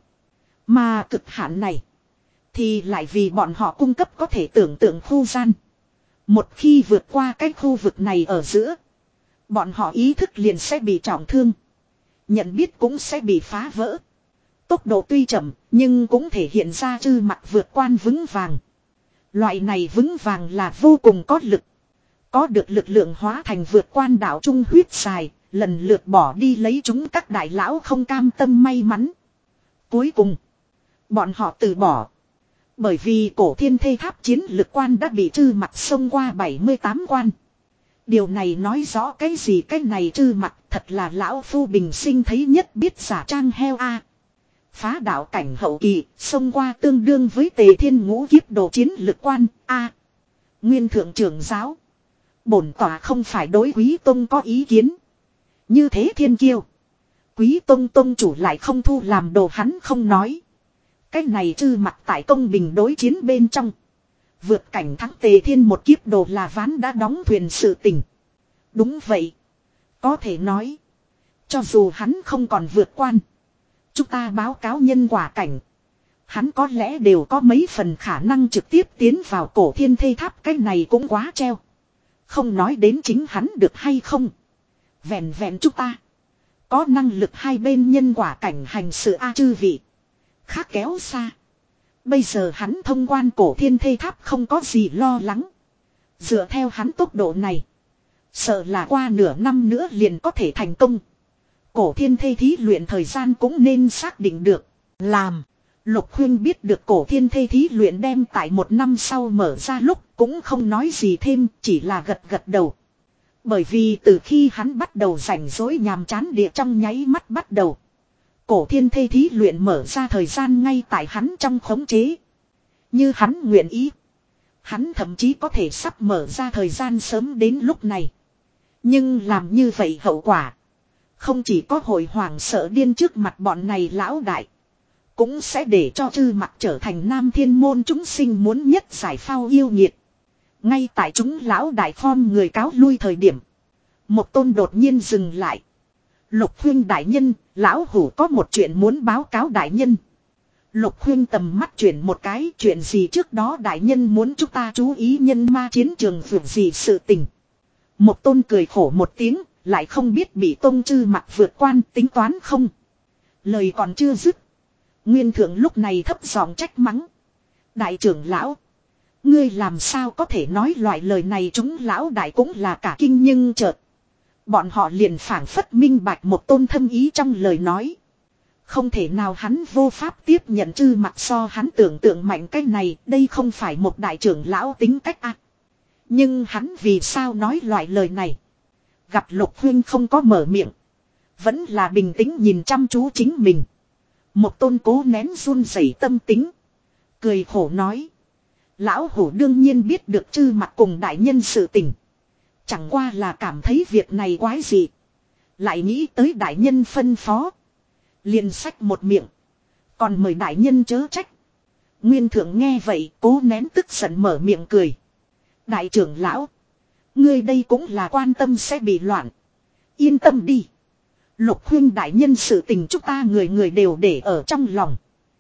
Mà cực hạn này, thì lại vì bọn họ cung cấp có thể tưởng tượng khu gian. Một khi vượt qua cái khu vực này ở giữa, bọn họ ý thức liền sẽ bị trọng thương. Nhận biết cũng sẽ bị phá vỡ. Tốc độ tuy chậm, nhưng cũng thể hiện ra Chư Mặc vượt quan vững vàng. Loại này vững vàng là vô cùng có lực. Có được lực lượng hóa thành vượt quan đạo trung huyết dài, lần lượt bỏ đi lấy chúng các đại lão không cam tâm may mắn. Cuối cùng, bọn họ từ bỏ. Bởi vì cổ thiên thê tháp chiến lực quan đã bị Chư Mặc xông qua bảy mươi tám quan. Điều này nói rõ cái gì cái này Chư Mặc thật là lão phu bình sinh thấy nhất biết giả trang heo a. Phá đạo cảnh hậu kỳ, xông qua tương đương với Tề Thiên ngũ kiếp độ chiến lực quan a. Nguyên thượng trưởng giáo. Bổn tòa không phải đối Quý Tông có ý kiến. Như thế thiên kiêu. Quý Tông Tông chủ lại không thu làm đồ hắn không nói. Cái này Chư Mặc tại công bình đối chiến bên trong. Vượt cảnh thắng Tề Thiên một kiếp đồ là ván đã đóng thuyền sự tình. Đúng vậy. Có thể nói. Cho dù hắn không còn vượt quan. Chúng ta báo cáo nhân quả cảnh. Hắn có lẽ đều có mấy phần khả năng trực tiếp tiến vào cổ thiên thê tháp. Cái này cũng quá treo. Không nói đến chính hắn được hay không. Vẹn vẹn chúng ta. Có năng lực hai bên nhân quả cảnh hành sự a chư vị. Khác kéo xa. Bây giờ hắn thông quan cổ thiên thê tháp không có gì lo lắng. Dựa theo hắn tốc độ này. Sợ là qua nửa năm nữa liền có thể thành công. Cổ thiên thê thí luyện thời gian cũng nên xác định được. Làm. Lục Huynh biết được cổ thiên thê thí luyện đem tại một năm sau mở ra lúc cũng không nói gì thêm, chỉ là gật gật đầu. Bởi vì từ khi hắn bắt đầu rảnh rỗi nhàm chán địa trong nháy mắt bắt đầu. Cổ thiên thê thí luyện mở ra thời gian ngay tại hắn trong khống chế. Như hắn nguyện ý. Hắn thậm chí có thể sắp mở ra thời gian sớm đến lúc này. Nhưng làm như vậy hậu quả. Không chỉ có hội hoàng sợ điên trước mặt bọn này lão đại. Cũng sẽ để cho Chư Mặc trở thành nam thiên môn chúng sinh muốn nhất giải phao yêu nhiệt. Ngay tại chúng lão đại khom người cáo lui thời điểm. Một tôn đột nhiên dừng lại. Lục Huynh đại nhân, lão hủ có một chuyện muốn báo cáo đại nhân. Lục Huynh tầm mắt chuyển một cái, chuyện gì trước đó đại nhân muốn chúng ta chú ý nhân ma chiến trường vượt gì sự tình. Một tôn cười khổ một tiếng, lại không biết bị tôn Chư Mặc vượt quan tính toán không. Lời còn chưa dứt. Nguyên thượng lúc này thấp giọng trách mắng. Đại trưởng lão. Ngươi làm sao có thể nói loại lời này chúng lão đại cũng là cả kinh nhưng chợt. Bọn họ liền phảng phất minh bạch một tôn thâm ý trong lời nói. Không thể nào hắn vô pháp tiếp nhận Chư Mặc so hắn tưởng tượng mạnh cái này. Đây không phải một đại trưởng lão tính cách à. Nhưng hắn vì sao nói loại lời này. Gặp Lục Huynh không có mở miệng. Vẫn là bình tĩnh nhìn chăm chú chính mình. Một tôn cố nén run rẩy tâm tính. Cười khổ nói. Lão hủ đương nhiên biết được Chư Mặc cùng đại nhân sự tình. Chẳng qua là cảm thấy việc này quái dị. Lại nghĩ tới đại nhân phân phó. Liền sách một miệng. Còn mời đại nhân chớ trách. Nguyên thượng nghe vậy cố nén tức giận mở miệng cười. Đại trưởng lão. Ngươi đây cũng là quan tâm sẽ bị loạn. Yên tâm đi. Lục huynh đại nhân sự tình chúng ta người người đều để ở trong lòng.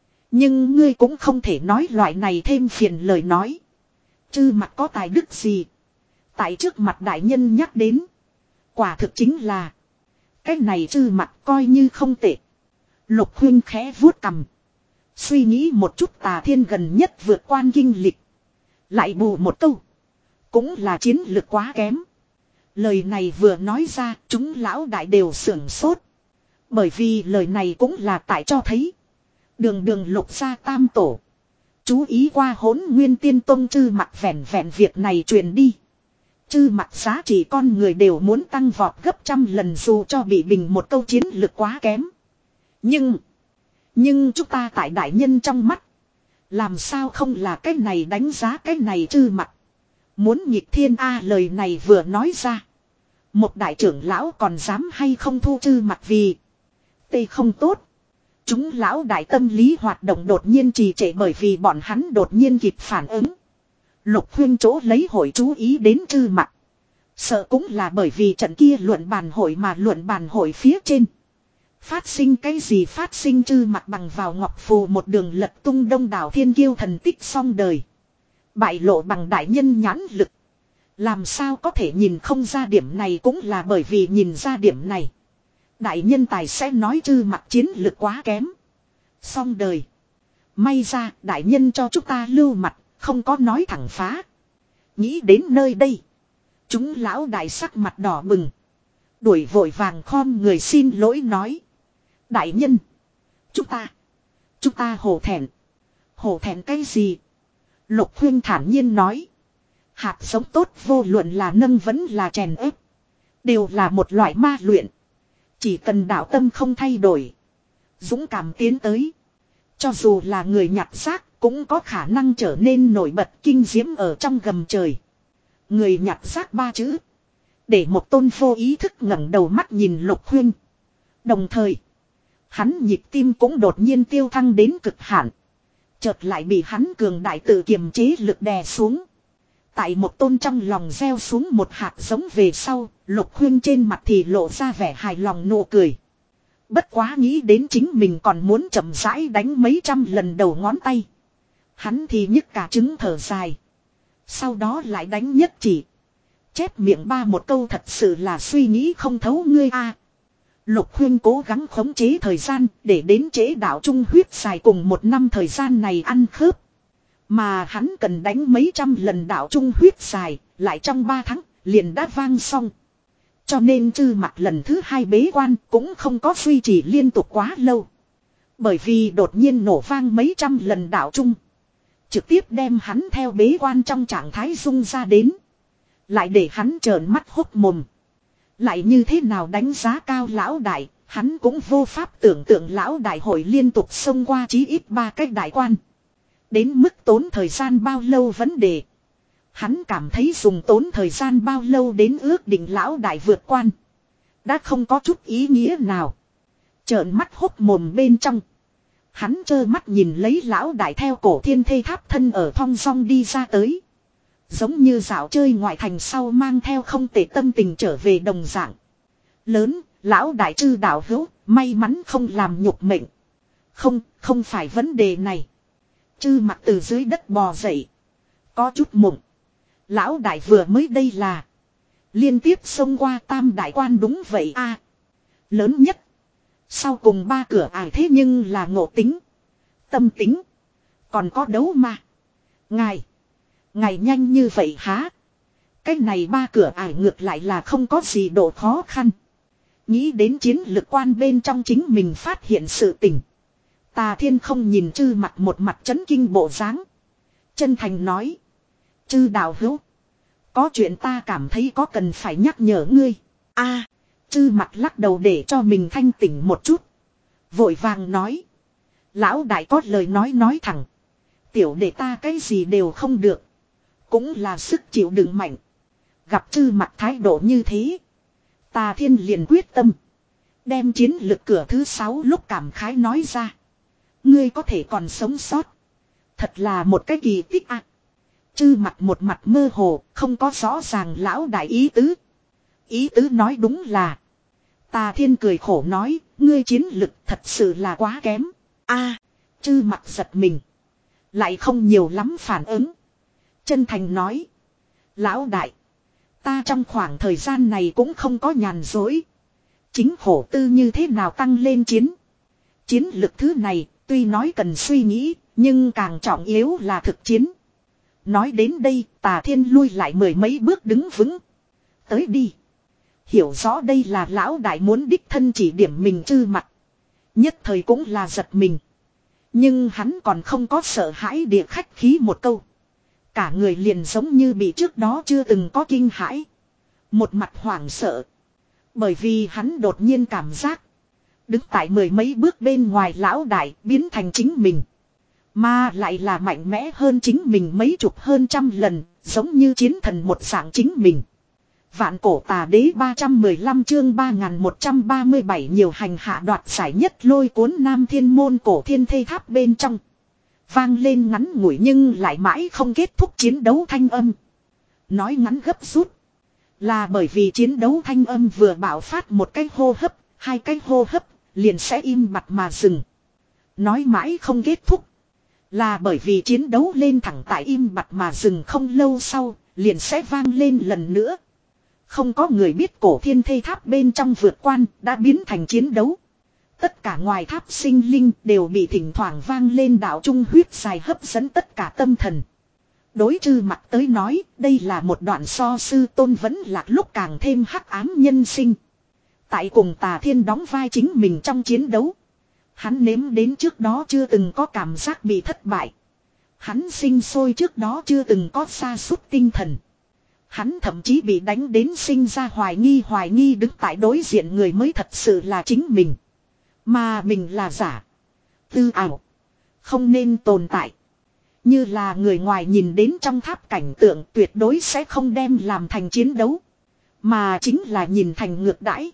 Nhưng ngươi cũng không thể nói loại này thêm phiền lời nói. Chư mặt có tài đức gì. Tại trước mặt đại nhân nhắc đến. Quả thực chính là. Cái này chư mặt coi như không tệ. Lục huynh khẽ vuốt cằm. Suy nghĩ một chút Tà Thiên gần nhất vượt quan kinh lịch. Lại bù một câu. Cũng là chiến lược quá kém. Lời này vừa nói ra chúng lão đại đều sưởng sốt. Bởi vì lời này cũng là tại cho thấy. Đường đường lục gia tam tổ. Chú ý qua Hỗn Nguyên Tiên Tông chư mặt vẹn vẹn việc này truyền đi. Chư mặt giá trị con người đều muốn tăng vọt gấp trăm lần dù cho bị bình một câu chiến lược quá kém. Nhưng. Nhưng chúng ta tại đại nhân trong mắt. Làm sao không là cái này đánh giá cái này chư mặt. Muốn nhịp thiên A lời này vừa nói ra. Một đại trưởng lão còn dám hay không thu chư mặt vì. Tê không tốt. Chúng lão đại tâm lý hoạt động đột nhiên trì trệ bởi vì bọn hắn đột nhiên kịp phản ứng. Lục huyên chỗ lấy hội chú ý đến chư mặt. Sợ cũng là bởi vì trận kia luận bàn hội mà luận bàn hội phía trên. Phát sinh cái gì phát sinh chư mặt bằng vào ngọc phù một đường lật tung đông đảo thiên kiêu thần tích xong đời. Bại lộ bằng đại nhân nhãn lực. Làm sao có thể nhìn không ra điểm này cũng là bởi vì nhìn ra điểm này. Đại nhân tài sẽ nói chư mặt chiến lực quá kém. Xong đời. May ra đại nhân cho chúng ta lưu mặt, không có nói thẳng phá. Nghĩ đến nơi đây. Chúng lão đại sắc mặt đỏ bừng. Đuổi vội vàng khom người xin lỗi nói. Đại nhân. Chúng ta. Chúng ta hổ thẹn. Hổ thẹn cái gì? Lục huyên thản nhiên nói. Hạt giống tốt vô luận là nâng vẫn là chèn ép. Đều là một loại ma luyện. Chỉ cần đạo tâm không thay đổi. Dũng cảm tiến tới. Cho dù là người nhặt xác cũng có khả năng trở nên nổi bật kinh diễm ở trong gầm trời. Người nhặt xác ba chữ. Để một tôn vô ý thức ngẩng đầu mắt nhìn Lục huyên. Đồng thời. Hắn nhịp tim cũng đột nhiên tiêu thăng đến cực hạn. Chợt lại bị hắn cường đại tự kiềm chế lực đè xuống. Tại một tôn trong lòng gieo xuống một hạt giống về sau, Lục huyên trên mặt thì lộ ra vẻ hài lòng nụ cười. Bất quá nghĩ đến chính mình còn muốn chậm rãi đánh mấy trăm lần đầu ngón tay. Hắn thì nhức cả trứng thở dài. Sau đó lại đánh nhất chỉ. Chép miệng ba một câu thật sự là suy nghĩ không thấu ngươi a. Lục huyên cố gắng khống chế thời gian để đến chế đạo trung huyết dài cùng một năm thời gian này ăn khớp. Mà hắn cần đánh mấy trăm lần đạo trung huyết dài, lại trong ba tháng, liền đã vang xong. Cho nên chư mặt lần thứ hai bế quan cũng không có duy trì liên tục quá lâu. Bởi vì đột nhiên nổ vang mấy trăm lần đạo trung. Trực tiếp đem hắn theo bế quan trong trạng thái rung ra đến. Lại để hắn trợn mắt hốc mồm. Lại như thế nào đánh giá cao lão đại, hắn cũng vô pháp tưởng tượng lão đại hội liên tục xông qua chí ít ba cách đại quan. Đến mức tốn thời gian bao lâu vấn đề. Hắn cảm thấy dùng tốn thời gian bao lâu đến ước định lão đại vượt quan. Đã không có chút ý nghĩa nào. Trợn mắt hốc mồm bên trong. Hắn trơ mắt nhìn lấy lão đại theo cổ thiên thê tháp thân ở thong dong đi ra tới. Giống như dạo chơi ngoại thành sau mang theo không tệ tâm tình trở về đồng dạng. Lớn, lão đại chư đạo hữu, may mắn không làm nhục mệnh. Không, không phải vấn đề này. Chư mặt từ dưới đất bò dậy. Có chút mộng. Lão đại vừa mới đây là. Liên tiếp xông qua tam đại quan đúng vậy a. Lớn nhất. Sau cùng ba cửa ải thế nhưng là ngộ tính. Tâm tính. Còn có đấu ma. Ngài. Ngài nhanh như vậy há. Cái này ba cửa ải ngược lại là không có gì độ khó khăn. Nghĩ đến chiến lực quan bên trong chính mình phát hiện sự tình. Tà Thiên không nhìn chư mặt một mặt chấn kinh bộ dáng. Chân thành nói. Chư đạo hữu. Có chuyện ta cảm thấy có cần phải nhắc nhở ngươi. A, chư mặt lắc đầu để cho mình thanh tỉnh một chút. Vội vàng nói. Lão đại có lời nói nói thẳng. Tiểu đệ ta cái gì đều không được. Cũng là sức chịu đựng mạnh. Gặp chư mặt thái độ như thế. Tà Thiên liền quyết tâm. Đem chiến lực cửa thứ sáu lúc cảm khái nói ra. Ngươi có thể còn sống sót. Thật là một cái kỳ tích à. Chư mặt một mặt mơ hồ, không có rõ ràng lão đại ý tứ. Ý tứ nói đúng là. Tà Thiên cười khổ nói, ngươi chiến lực thật sự là quá kém. A, chư mặt giật mình. Lại không nhiều lắm phản ứng. Chân thành nói. Lão đại. Ta trong khoảng thời gian này cũng không có nhàn dối. Chính khổ tư như thế nào tăng lên chiến. Chiến lực thứ này, tuy nói cần suy nghĩ, nhưng càng trọng yếu là thực chiến. Nói đến đây, Tà Thiên lui lại mười mấy bước đứng vững. Tới đi. Hiểu rõ đây là lão đại muốn đích thân chỉ điểm mình chư mặt. Nhất thời cũng là giật mình. Nhưng hắn còn không có sợ hãi địa khách khí một câu. Cả người liền giống như bị trước đó chưa từng có kinh hãi. Một mặt hoảng sợ. Bởi vì hắn đột nhiên cảm giác. Đứng tại mười mấy bước bên ngoài lão đại biến thành chính mình. Mà lại là mạnh mẽ hơn chính mình mấy chục hơn trăm lần. Giống như chiến thần một dạng chính mình. Vạn cổ tà đế ba trăm mười lăm chương ba nghìn một trăm ba mươi bảy nhiều hành hạ đoạt giải nhất lôi cuốn Nam Thiên Môn cổ thiên thây tháp bên trong. Vang lên ngắn ngủi nhưng lại mãi không kết thúc chiến đấu thanh âm. Nói ngắn gấp rút. Là bởi vì chiến đấu thanh âm vừa bạo phát một cái hô hấp, hai cái hô hấp, liền sẽ im bặt mà dừng. Nói mãi không kết thúc. Là bởi vì chiến đấu lên thẳng tại im bặt mà dừng không lâu sau, liền sẽ vang lên lần nữa. Không có người biết cổ thiên thây tháp bên trong vượt quan đã biến thành chiến đấu. Tất cả ngoài tháp sinh linh đều bị thỉnh thoảng vang lên đạo trung huyết dài hấp dẫn tất cả tâm thần. Đối chư mặt tới nói, đây là một đoạn so sư tôn vẫn lạc lúc càng thêm hắc ám nhân sinh. Tại cùng Tà Thiên đóng vai chính mình trong chiến đấu. Hắn nếm đến trước đó chưa từng có cảm giác bị thất bại. Hắn sinh sôi trước đó chưa từng có sa sút tinh thần. Hắn thậm chí bị đánh đến sinh ra hoài nghi hoài nghi đứng tại đối diện người mới thật sự là chính mình. Mà mình là giả. Tư ảo. Không nên tồn tại. Như là người ngoài nhìn đến trong tháp cảnh tượng tuyệt đối sẽ không đem làm thành chiến đấu. Mà chính là nhìn thành ngược đãi.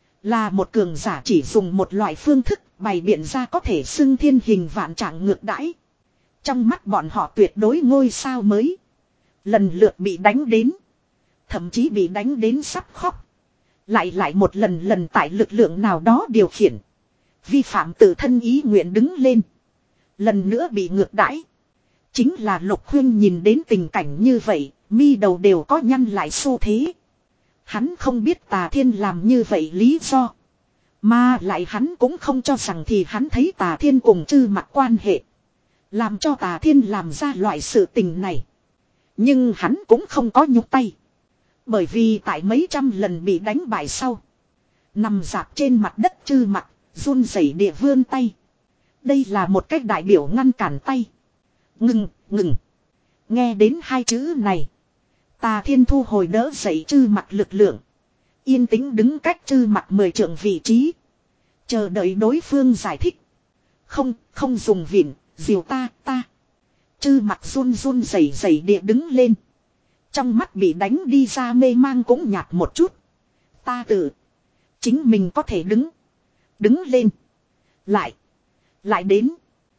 Là một cường giả chỉ dùng một loại phương thức bày biện ra có thể xưng thiên hình vạn trạng ngược đãi. Trong mắt bọn họ tuyệt đối ngôi sao mới. Lần lượt bị đánh đến. Thậm chí bị đánh đến sắp khóc. Lại lại một lần lần tại lực lượng nào đó điều khiển. Vi phạm tự thân ý nguyện đứng lên. Lần nữa bị ngược đãi. Chính là Lục Khuyên nhìn đến tình cảnh như vậy, mi đầu đều có nhăn lại xu thế. Hắn không biết Tà Thiên làm như vậy lý do. Mà lại hắn cũng không cho rằng thì hắn thấy Tà Thiên cùng chư mặt quan hệ. Làm cho Tà Thiên làm ra loại sự tình này. Nhưng hắn cũng không có nhúc tay. Bởi vì tại mấy trăm lần bị đánh bại sau. Nằm dạp trên mặt đất chư mặt, run rẩy địa vươn tay. Đây là một cách đại biểu ngăn cản tay. Ngừng, ngừng. Nghe đến hai chữ này. Tà Thiên thu hồi đỡ dậy chư mặt lực lượng. Yên tĩnh đứng cách chư mặt mười trượng vị trí. Chờ đợi đối phương giải thích. Không, không dùng vịn, diều ta, ta. Chư mặt run run rẩy rẩy địa đứng lên. Trong mắt bị đánh đi ra mê mang cũng nhạt một chút. Ta tự. Chính mình có thể đứng. Đứng lên. Lại. Lại đến.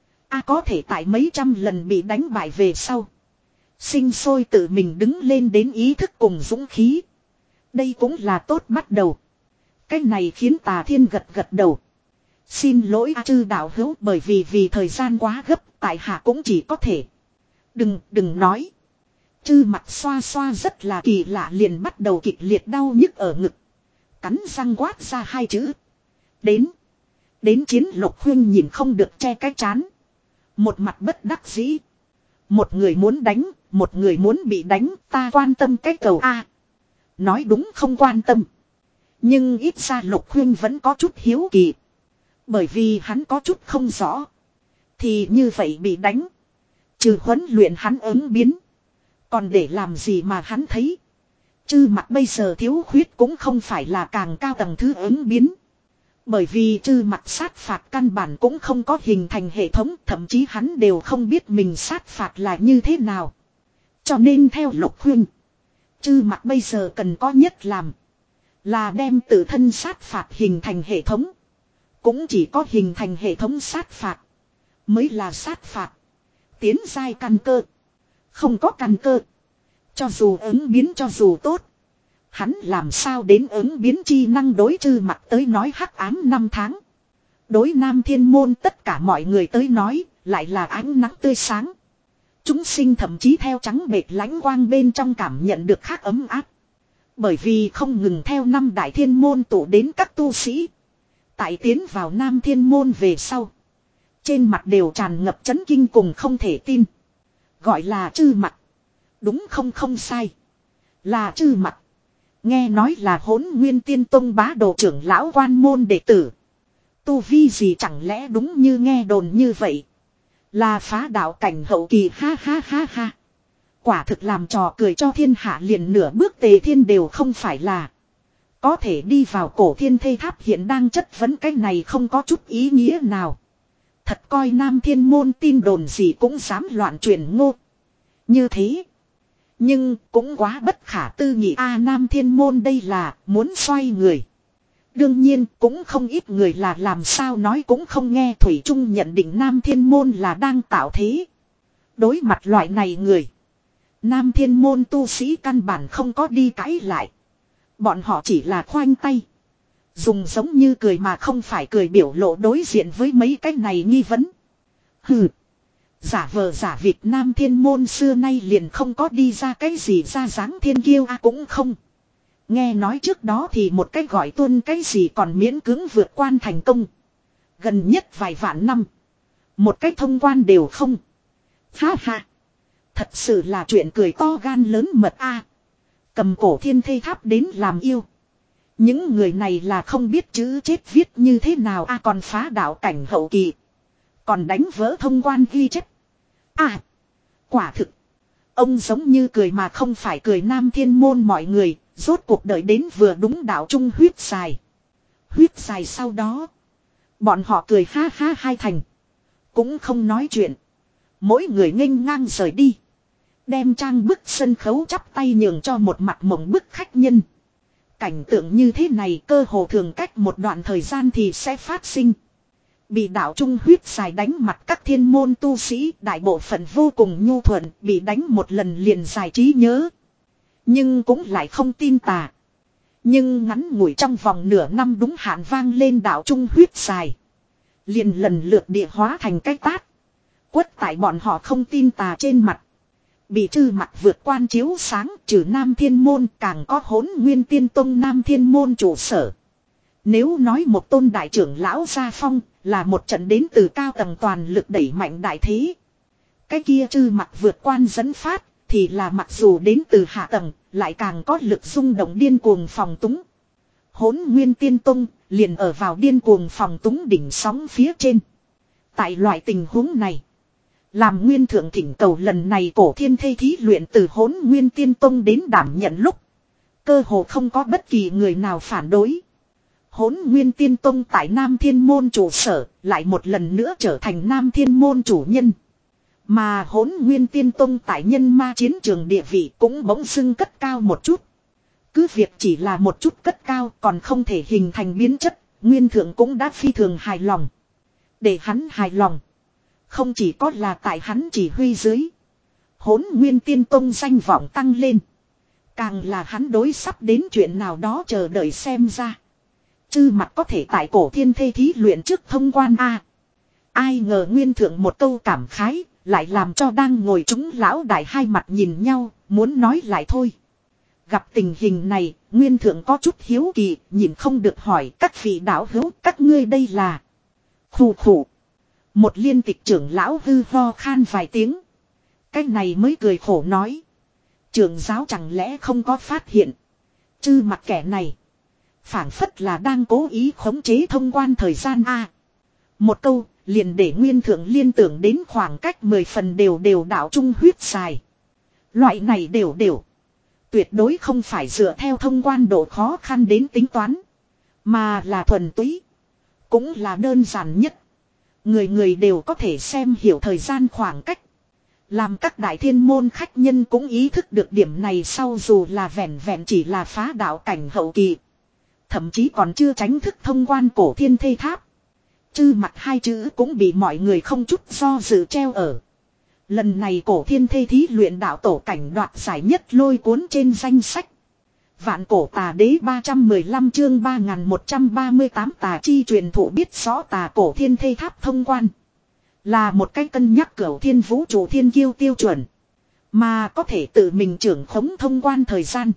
A có thể tại mấy trăm lần bị đánh bại về sau. Sinh sôi tự mình đứng lên đến ý thức cùng dũng khí. Đây cũng là tốt bắt đầu. Cái này khiến Tà Thiên gật gật đầu. Xin lỗi A chư đạo hữu bởi vì vì thời gian quá gấp tại hạ cũng chỉ có thể. Đừng, đừng nói. Chư mặt xoa xoa rất là kỳ lạ liền bắt đầu kịch liệt đau nhức ở ngực. Cắn răng quát ra hai chữ. Đến. Đến chiến Lục Huyên nhìn không được che cái chán. Một mặt bất đắc dĩ. Một người muốn đánh, một người muốn bị đánh, ta quan tâm cái cầu A. Nói đúng không quan tâm. Nhưng ít ra Lục Huyên vẫn có chút hiếu kỳ. Bởi vì hắn có chút không rõ. Thì như vậy bị đánh. Trừ huấn luyện hắn ứng biến. Còn để làm gì mà hắn thấy. Chư mặt bây giờ thiếu khuyết cũng không phải là càng cao tầng thứ ứng biến. Bởi vì chư mặt sát phạt căn bản cũng không có hình thành hệ thống. Thậm chí hắn đều không biết mình sát phạt là như thế nào. Cho nên theo Lục Huyên. Chư mặt bây giờ cần có nhất làm. Là đem tự thân sát phạt hình thành hệ thống. Cũng chỉ có hình thành hệ thống sát phạt. Mới là sát phạt. Tiến giai căn cơ. Không có căn cơ. Cho dù ứng biến cho dù tốt. Hắn làm sao đến ứng biến chi năng đối chư mặt tới nói hắc ám năm tháng. Đối Nam Thiên Môn tất cả mọi người tới nói lại là ánh nắng tươi sáng. Chúng sinh thậm chí theo trắng bệt lãnh quang bên trong cảm nhận được khác ấm áp. Bởi vì không ngừng theo năm đại thiên môn tụ đến các tu sĩ. Tại tiến vào Nam Thiên Môn về sau. Trên mặt đều tràn ngập chấn kinh cùng không thể tin. Gọi là chư mặt. Đúng không không sai. Là chư mặt. Nghe nói là Hỗn Nguyên Tiên Tông bá đồ trưởng lão quan môn đệ tử. Tu vi gì chẳng lẽ đúng như nghe đồn như vậy. Là phá đạo cảnh hậu kỳ ha ha ha ha. Quả thực làm trò cười cho thiên hạ liền nửa bước tề thiên đều không phải là. Có thể đi vào cổ thiên thây tháp hiện đang chất vấn cái này không có chút ý nghĩa nào. Thật coi Nam Thiên Môn tin đồn gì cũng dám loạn truyền ngô. Như thế. Nhưng cũng quá bất khả tư nghị a Nam Thiên Môn đây là muốn xoay người. Đương nhiên cũng không ít người là làm sao nói cũng không nghe Thủy Trung nhận định Nam Thiên Môn là đang tạo thế. Đối mặt loại này người. Nam Thiên Môn tu sĩ căn bản không có đi cãi lại. Bọn họ chỉ là khoanh tay. Dùng giống như cười mà không phải cười biểu lộ đối diện với mấy cái này nghi vấn. Hừ. Giả vờ giả vịt Nam Thiên Môn xưa nay liền không có đi ra cái gì ra dáng thiên kiêu a cũng không. Nghe nói trước đó thì một cái gọi tuân cái gì còn miễn cưỡng vượt quan thành công. Gần nhất vài vạn năm. Một cái thông quan đều không. Ha ha. Thật sự là chuyện cười to gan lớn mật a. Cầm cổ thiên thây tháp đến làm yêu. Những người này là không biết chữ chết viết như thế nào a còn phá đạo cảnh hậu kỳ. Còn đánh vỡ thông quan ghi chép. À. Quả thực. Ông giống như cười mà không phải cười Nam Thiên Môn mọi người. Rốt cuộc đợi đến vừa đúng đạo trung huyết dài. Huyết dài sau đó. Bọn họ cười ha ha hai thành. Cũng không nói chuyện. Mỗi người nghênh ngang rời đi. Đem trang bức sân khấu chắp tay nhường cho một mặt mộng bức khách nhân. Cảnh tượng như thế này cơ hồ thường cách một đoạn thời gian thì sẽ phát sinh. Bị đạo trung huyết dài đánh mặt các thiên môn tu sĩ đại bộ phận vô cùng nhu thuận bị đánh một lần liền giải trí nhớ. Nhưng cũng lại không tin tà. Nhưng ngắn ngủi trong vòng nửa năm đúng hạn vang lên đạo trung huyết dài. Liền lần lượt địa hóa thành cái tát. Quất tại bọn họ không tin tà trên mặt. Bị trừ mặt vượt quan chiếu sáng trừ Nam Thiên Môn càng có Hỗn Nguyên Tiên Tông Nam Thiên Môn trụ sở. Nếu nói một tôn đại trưởng lão gia phong là một trận đến từ cao tầng toàn lực đẩy mạnh đại thế. Cái kia trừ mặt vượt quan dẫn phát thì là mặc dù đến từ hạ tầng lại càng có lực rung động điên cuồng phòng túng. Hỗn Nguyên Tiên Tông liền ở vào điên cuồng phòng túng đỉnh sóng phía trên. Tại loại tình huống này. Làm nguyên thượng thỉnh cầu lần này cổ thiên thây thí luyện từ Hỗn Nguyên Tiên Tông đến đảm nhận lúc. Cơ hồ không có bất kỳ người nào phản đối. Hỗn Nguyên Tiên Tông tại Nam Thiên Môn trụ sở lại một lần nữa trở thành Nam Thiên Môn chủ nhân. Mà Hỗn Nguyên Tiên Tông tại nhân ma chiến trường địa vị cũng bỗng dưng cất cao một chút. Cứ việc chỉ là một chút cất cao còn không thể hình thành biến chất, nguyên thượng cũng đã phi thường hài lòng. Để hắn hài lòng. Không chỉ có là tại hắn chỉ huy dưới. Hỗn Nguyên Tiên Tông danh vọng tăng lên. Càng là hắn đối sắp đến chuyện nào đó chờ đợi xem ra. Chư mặt có thể tại cổ thiên thây thí luyện trước thông quan A. Ai ngờ nguyên thượng một câu cảm khái. Lại làm cho đang ngồi chúng lão đại hai mặt nhìn nhau. Muốn nói lại thôi. Gặp tình hình này. Nguyên thượng có chút hiếu kỳ. Nhìn không được hỏi các vị đạo hữu. Các ngươi đây là. Khủ khủ. Một liên tịch trưởng lão hư ho khan vài tiếng. Cái này mới cười khổ nói. Trưởng giáo chẳng lẽ không có phát hiện. Chư mặt kẻ này. Phảng phất là đang cố ý khống chế thông quan thời gian a. Một câu liền để nguyên thượng liên tưởng đến khoảng cách mười phần đều đều đạo trung huyết dài. Loại này đều đều. Tuyệt đối không phải dựa theo thông quan độ khó khăn đến tính toán. Mà là thuần túy. Cũng là đơn giản nhất. Người người đều có thể xem hiểu thời gian khoảng cách. Làm các đại thiên môn khách nhân cũng ý thức được điểm này sau dù là vẹn vẹn chỉ là phá đạo cảnh hậu kỳ. Thậm chí còn chưa tránh thức thông quan cổ thiên thây tháp. Chư mặt hai chữ cũng bị mọi người không chút do dự treo ở. Lần này cổ thiên thê thí luyện đạo tổ cảnh đoạt giải nhất lôi cuốn trên danh sách. Vạn cổ tà đế ba trăm mười lăm chương ba nghìn một trăm ba mươi tám tà chi truyền thụ biết rõ tà cổ thiên thê tháp thông quan. Là một cái cân nhắc cửu thiên vũ trụ thiên kiêu tiêu chuẩn. Mà có thể tự mình trưởng khống thông quan thời gian.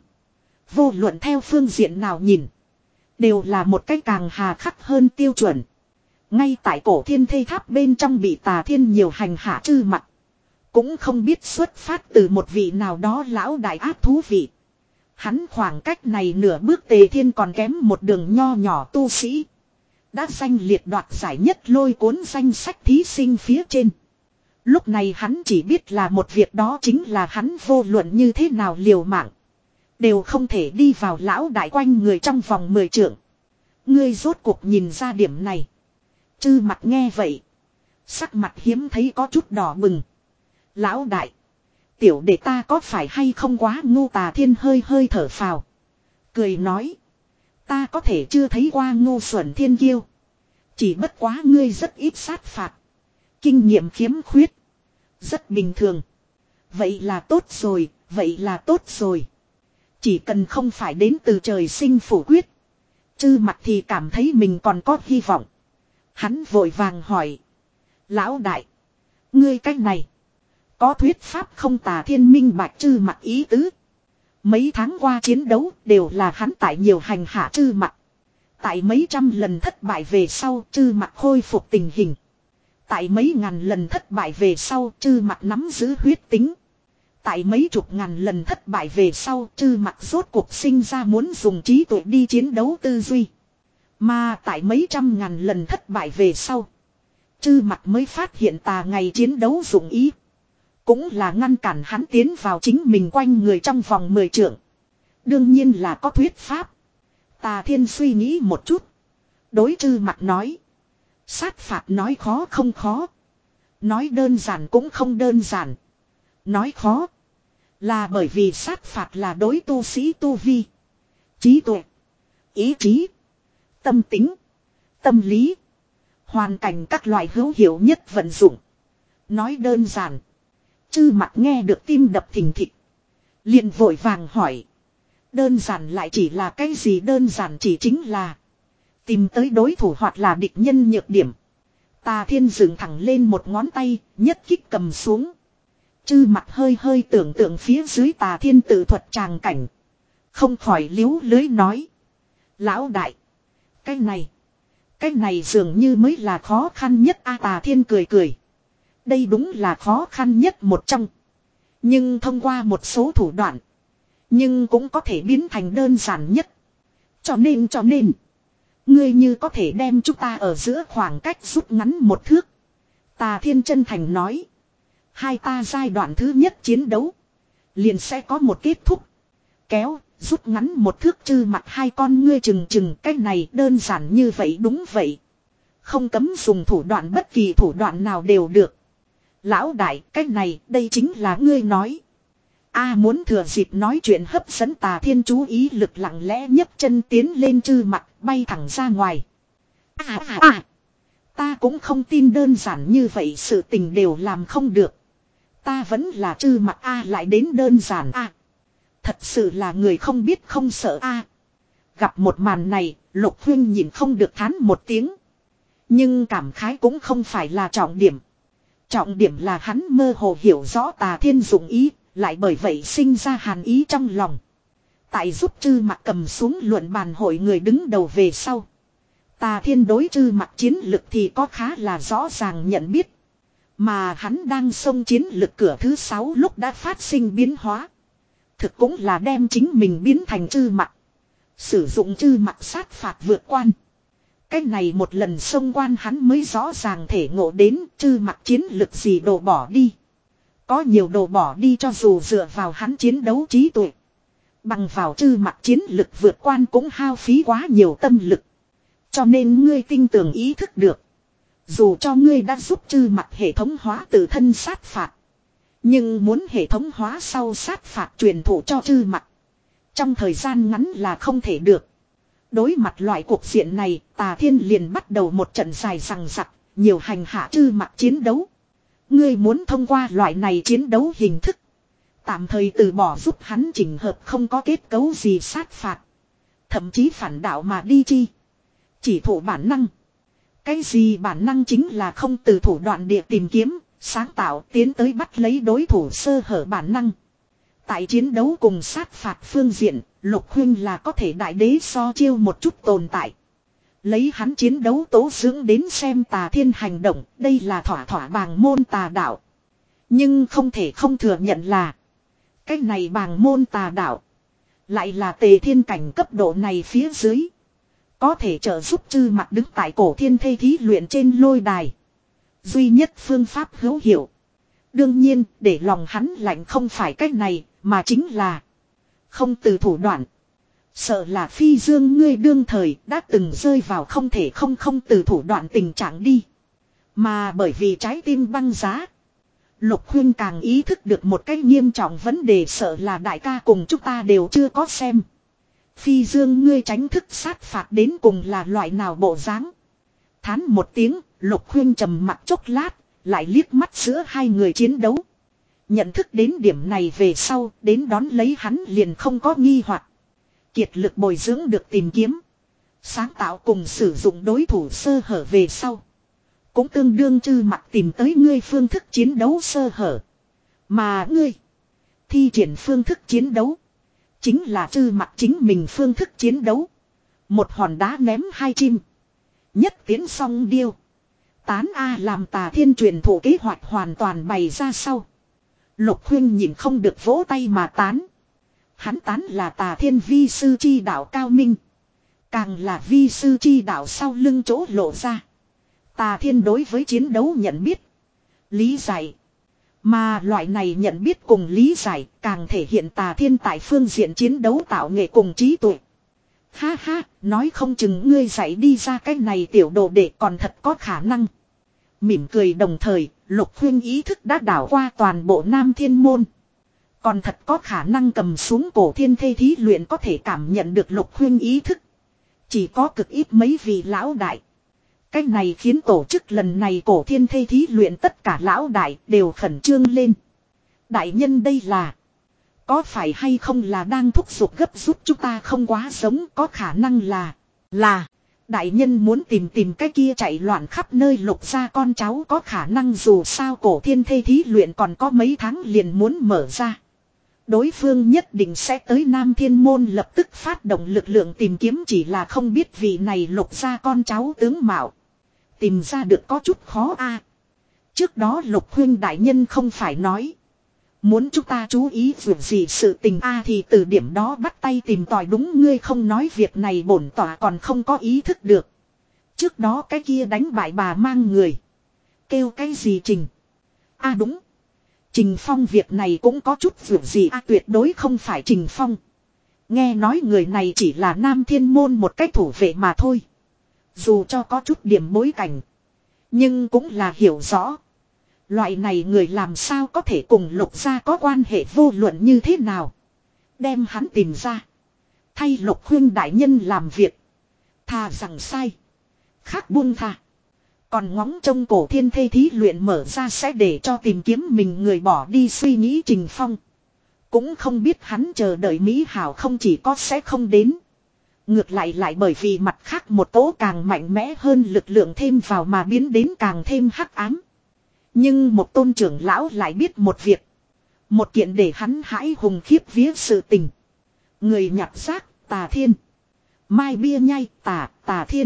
Vô luận theo phương diện nào nhìn. Đều là một cái càng hà khắc hơn tiêu chuẩn. Ngay tại cổ thiên thê tháp bên trong bị tà thiên nhiều hành hạ chư mặt. Cũng không biết xuất phát từ một vị nào đó lão đại ác thú vị. Hắn khoảng cách này nửa bước tề thiên còn kém một đường nho nhỏ tu sĩ. Đã danh liệt đoạt giải nhất lôi cuốn danh sách thí sinh phía trên. Lúc này hắn chỉ biết là một việc, đó chính là hắn vô luận như thế nào liều mạng. Đều không thể đi vào lão đại quanh người trong vòng mười trượng. Ngươi rốt cuộc nhìn ra điểm này. Chư mặt nghe vậy. Sắc mặt hiếm thấy có chút đỏ bừng. Lão đại. Tiểu đệ ta có phải hay không quá ngu? Tà thiên hơi hơi thở phào. Cười nói. Ta có thể chưa thấy qua ngu xuẩn thiên kiêu. Chỉ bất quá ngươi rất ít sát phạt. Kinh nghiệm khiếm khuyết. Rất bình thường. Vậy là tốt rồi, vậy là tốt rồi. Chỉ cần không phải đến từ trời sinh phủ quyết. Chư mặt thì cảm thấy mình còn có hy vọng. Hắn vội vàng hỏi. Lão đại. Ngươi cách này. Có thuyết pháp không? Tà thiên minh bạch chư mặt ý tứ. Mấy tháng qua chiến đấu đều là hắn tại nhiều hành hạ chư mặt. Tại mấy trăm lần thất bại về sau chư mặt khôi phục tình hình. Tại mấy ngàn lần thất bại về sau chư mặt nắm giữ huyết tính. Tại mấy chục ngàn lần thất bại về sau chư mặt rốt cuộc sinh ra muốn dùng trí tuệ đi chiến đấu tư duy. Mà tại mấy trăm ngàn lần thất bại về sau chư mặt mới phát hiện tà ngày chiến đấu dụng ý. Cũng là ngăn cản hắn tiến vào chính mình quanh người trong vòng mười trượng. Đương nhiên là có thuyết pháp. Tà thiên suy nghĩ một chút. Đối chư mặt nói. Sát phạt nói khó không khó. Nói đơn giản cũng không đơn giản. Nói khó. Là bởi vì sát phạt là đối tu sĩ tu vi. Trí tuệ. Ý chí. Tâm tính. Tâm lý. Hoàn cảnh các loại hữu hiệu nhất vận dụng. Nói đơn giản. Chư mặt nghe được tim đập thình thịch. Liền vội vàng hỏi. Đơn giản lại chỉ là cái gì? Đơn giản chỉ chính là tìm tới đối thủ hoặc là địch nhân nhược điểm. Tà thiên dựng thẳng lên một ngón tay, nhất kích cầm xuống. Chư mặt hơi hơi tưởng tượng phía dưới tà thiên tự thuật tràng cảnh. Không khỏi liếu lưới nói. Lão đại. Cái này. Cái này dường như mới là khó khăn nhất. A tà thiên cười cười. Đây đúng là khó khăn nhất một trong. Nhưng thông qua một số thủ đoạn. Nhưng cũng có thể biến thành đơn giản nhất. Cho nên cho nên. Ngươi như có thể đem chúng ta ở giữa khoảng cách rút ngắn một thước. Tà thiên chân thành nói. Hai ta giai đoạn thứ nhất chiến đấu. Liền sẽ có một kết thúc. Kéo, rút ngắn một thước chư mặt hai con ngươi chừng chừng. Cái này đơn giản như vậy đúng vậy. Không cấm dùng thủ đoạn bất kỳ thủ đoạn nào đều được. Lão đại, cái này, đây chính là ngươi nói. A muốn thừa dịp nói chuyện hấp dẫn tà thiên chú ý lực lặng lẽ nhấc chân tiến lên chư mặt, bay thẳng ra ngoài. À à à, ta cũng không tin đơn giản như vậy sự tình đều làm không được. Ta vẫn là chư mặt A lại đến đơn giản A. Thật sự là người không biết không sợ A. Gặp một màn này, Lục Huyên nhìn không được thán một tiếng. Nhưng cảm khái cũng không phải là trọng điểm. Trọng điểm là hắn mơ hồ hiểu rõ tà thiên dụng ý, lại bởi vậy sinh ra hàn ý trong lòng. Tại giúp chư mặt cầm xuống luận bàn hội người đứng đầu về sau. Tà thiên đối chư mặt chiến lực thì có khá là rõ ràng nhận biết. Mà hắn đang xông chiến lực cửa thứ sáu lúc đã phát sinh biến hóa. Thực cũng là đem chính mình biến thành chư mặt. Sử dụng chư mặt sát phạt vượt quan. Cái này một lần xông quan hắn mới rõ ràng thể ngộ đến chư mặt chiến lực gì đồ bỏ đi. Có nhiều đồ bỏ đi cho dù dựa vào hắn chiến đấu trí tuệ. Bằng vào chư mặt chiến lực vượt quan cũng hao phí quá nhiều tâm lực. Cho nên ngươi tinh tường ý thức được. Dù cho ngươi đã giúp chư mặt hệ thống hóa tự thân sát phạt. Nhưng muốn hệ thống hóa sau sát phạt truyền thụ cho chư mặt. Trong thời gian ngắn là không thể được. Đối mặt loại cuộc diện này, Tà Thiên liền bắt đầu một trận dài rằng rặc, nhiều hành hạ chư mặt chiến đấu. Ngươi muốn thông qua loại này chiến đấu hình thức. Tạm thời từ bỏ giúp hắn chỉnh hợp không có kết cấu gì sát phạt. Thậm chí phản đạo mà đi chi. Chỉ thủ bản năng. Cái gì bản năng chính là không từ thủ đoạn địa tìm kiếm, sáng tạo tiến tới bắt lấy đối thủ sơ hở bản năng. Tại chiến đấu cùng sát phạt phương diện, Lục Huynh là có thể đại đế so chiêu một chút tồn tại. Lấy hắn chiến đấu tố dưỡng đến xem Tà Thiên hành động, đây là thỏa thỏa bàng môn tà đạo. Nhưng không thể không thừa nhận là cái này bàng môn tà đạo lại là Tề Thiên cảnh cấp độ này phía dưới. Có thể trợ giúp Chư Mặc đứng tại cổ thiên thê thí luyện trên lôi đài. Duy nhất phương pháp hữu hiệu. Đương nhiên, để lòng hắn lạnh không phải cách này, mà chính là không từ thủ đoạn. Sợ là Phi Dương ngươi đương thời đã từng rơi vào không thể không không từ thủ đoạn tình trạng đi. Mà bởi vì trái tim băng giá. Lục Huynh càng ý thức được một cách nghiêm trọng vấn đề, sợ là đại ca cùng chúng ta đều chưa có xem. Phi Dương ngươi tránh thức sát phạt đến cùng là loại nào bộ dáng. Thán một tiếng, Lục Huynh trầm mặc chốc lát, lại liếc mắt giữa hai người chiến đấu. Nhận thức đến điểm này về sau, đến đón lấy hắn liền không có nghi hoặc. Kiệt lực bồi dưỡng được tìm kiếm. Sáng tạo cùng sử dụng đối thủ sơ hở về sau. Cũng tương đương Chư Mặc tìm tới ngươi phương thức chiến đấu sơ hở. Mà ngươi thi triển phương thức chiến đấu chính là Chư Mặc chính mình phương thức chiến đấu. Một hòn đá ném hai chim. Nhất tiến song điêu. Tán A làm Tà Thiên truyền thụ kế hoạch hoàn toàn bày ra sau. Lục Huynh nhìn không được vỗ tay mà tán. Hắn tán là Tà Thiên vi sư chi đạo cao minh. Càng là vi sư chi đạo sau lưng chỗ lộ ra. Tà Thiên đối với chiến đấu nhận biết. Lý giải. Mà loại này nhận biết cùng lý giải càng thể hiện Tà Thiên tại phương diện chiến đấu tạo nghệ cùng trí tuệ. Ha ha, nói không chừng ngươi dạy đi ra cái này tiểu đồ đệ còn thật có khả năng. Mỉm cười đồng thời, Lục Huynh ý thức đã đảo qua toàn bộ Nam Thiên môn. Còn thật có khả năng cầm xuống cổ thiên thê thí luyện có thể cảm nhận được Lục Huynh ý thức. Chỉ có cực ít mấy vị lão đại. Cái này khiến tổ chức lần này cổ thiên thê thí luyện tất cả lão đại đều khẩn trương lên. Đại nhân đây là... Có phải hay không là đang thúc giục gấp giúp chúng ta không quá giống, có khả năng là... Là... Đại nhân muốn tìm tìm cái kia chạy loạn khắp nơi Lục gia con cháu, có khả năng dù sao cổ thiên thê thí luyện còn có mấy tháng liền muốn mở ra. Đối phương nhất định sẽ tới Nam Thiên môn lập tức phát động lực lượng tìm kiếm, chỉ là không biết vị này Lục gia con cháu tướng mạo. Tìm ra được có chút khó a. Trước đó Lục Huynh đại nhân không phải nói muốn chúng ta chú ý việc gì sự tình a thì từ điểm đó bắt tay tìm tòi, đúng ngươi không nói việc này bổn tỏa còn không có ý thức được. Trước đó cái kia đánh bại bà mang người. Kêu cái gì Trình? A đúng. Trình Phong việc này cũng có chút việc gì a, tuyệt đối không phải Trình Phong. Nghe nói người này chỉ là Nam Thiên môn một cái thủ vệ mà thôi. Dù cho có chút điểm bối cảnh. Nhưng cũng là hiểu rõ. Loại này người làm sao có thể cùng Lục gia có quan hệ vô luận như thế nào. Đem hắn tìm ra. Thay Lục Huynh đại nhân làm việc. Thà rằng sai. Khác buông tha. Còn ngóng trông cổ thiên thê thí luyện mở ra sẽ để cho tìm kiếm mình người bỏ đi suy nghĩ Trình Phong. Cũng không biết hắn chờ đợi Mỹ hảo không chỉ có sẽ không đến. Ngược lại lại bởi vì mặt khác một tố càng mạnh mẽ hơn lực lượng thêm vào mà biến đến càng thêm hắc ám. Nhưng một tôn trưởng lão lại biết một việc. Một kiện để hắn hãi hùng khiếp vía sự tình. Người nhặt xác Tà Thiên. Mai bia nhai tà Tà Thiên.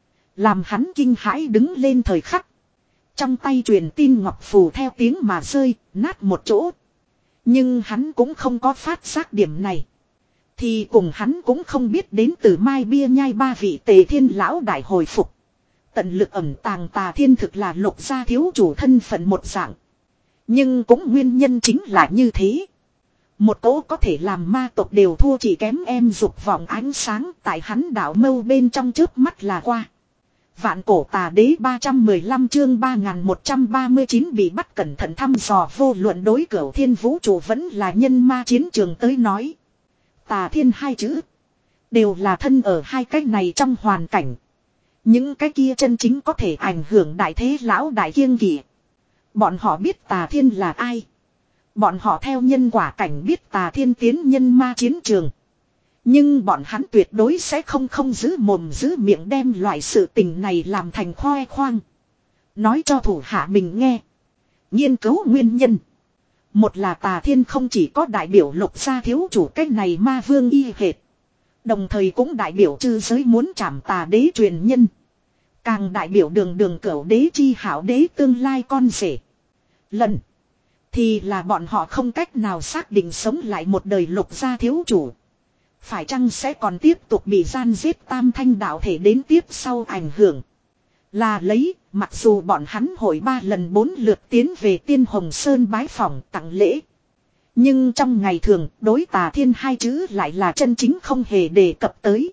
Làm hắn kinh hãi đứng lên thời khắc. Trong tay truyền tin ngọc phù theo tiếng mà rơi, nát một chỗ. Nhưng hắn cũng không có phát giác điểm này. Thì cùng hắn cũng không biết đến từ Mai bia nhai ba vị Tề Thiên lão đại hồi phục. Tận lực ẩn tàng Tà Thiên thực là Lục gia thiếu chủ thân phận một dạng. Nhưng cũng nguyên nhân chính là như thế. Một cỗ có thể làm ma tộc đều thua chỉ kém em dục vọng ánh sáng tại hắn đảo mâu bên trong chớp mắt là qua. Vạn cổ tà đế ba trăm mười lăm chương ba nghìn một trăm ba mươi chín bị bắt cẩn thận thăm dò vô luận đối cửu thiên vũ trụ vẫn là nhân ma chiến trường tới nói. Tà Thiên hai chữ. Đều là thân ở hai cái này trong hoàn cảnh. Những cái kia chân chính có thể ảnh hưởng đại thế lão đại kiêng kỵ. Bọn họ biết Tà Thiên là ai. Bọn họ theo nhân quả cảnh biết Tà Thiên tiến nhân ma chiến trường. Nhưng bọn hắn tuyệt đối sẽ không không giữ mồm giữ miệng đem loại sự tình này làm thành khoe khoang. Nói cho thủ hạ mình nghe. Nghiên cứu nguyên nhân. Một là Tà Thiên không chỉ có đại biểu Lục gia thiếu chủ cái này ma vương y hệt. Đồng thời cũng đại biểu chư giới muốn trảm Tà đế truyền nhân. Càng đại biểu đường đường cửu đế chi hảo đế tương lai con rể. Lần. Thì là bọn họ không cách nào xác định sống lại một đời Lục gia thiếu chủ. Phải chăng sẽ còn tiếp tục bị gian giết tam thanh đạo thể đến tiếp sau ảnh hưởng. Là lấy, mặc dù bọn hắn hội ba lần bốn lượt tiến về Tiên Hồng Sơn bái phỏng tặng lễ. Nhưng trong ngày thường, đối Tà Thiên hai chữ lại là chân chính không hề đề cập tới.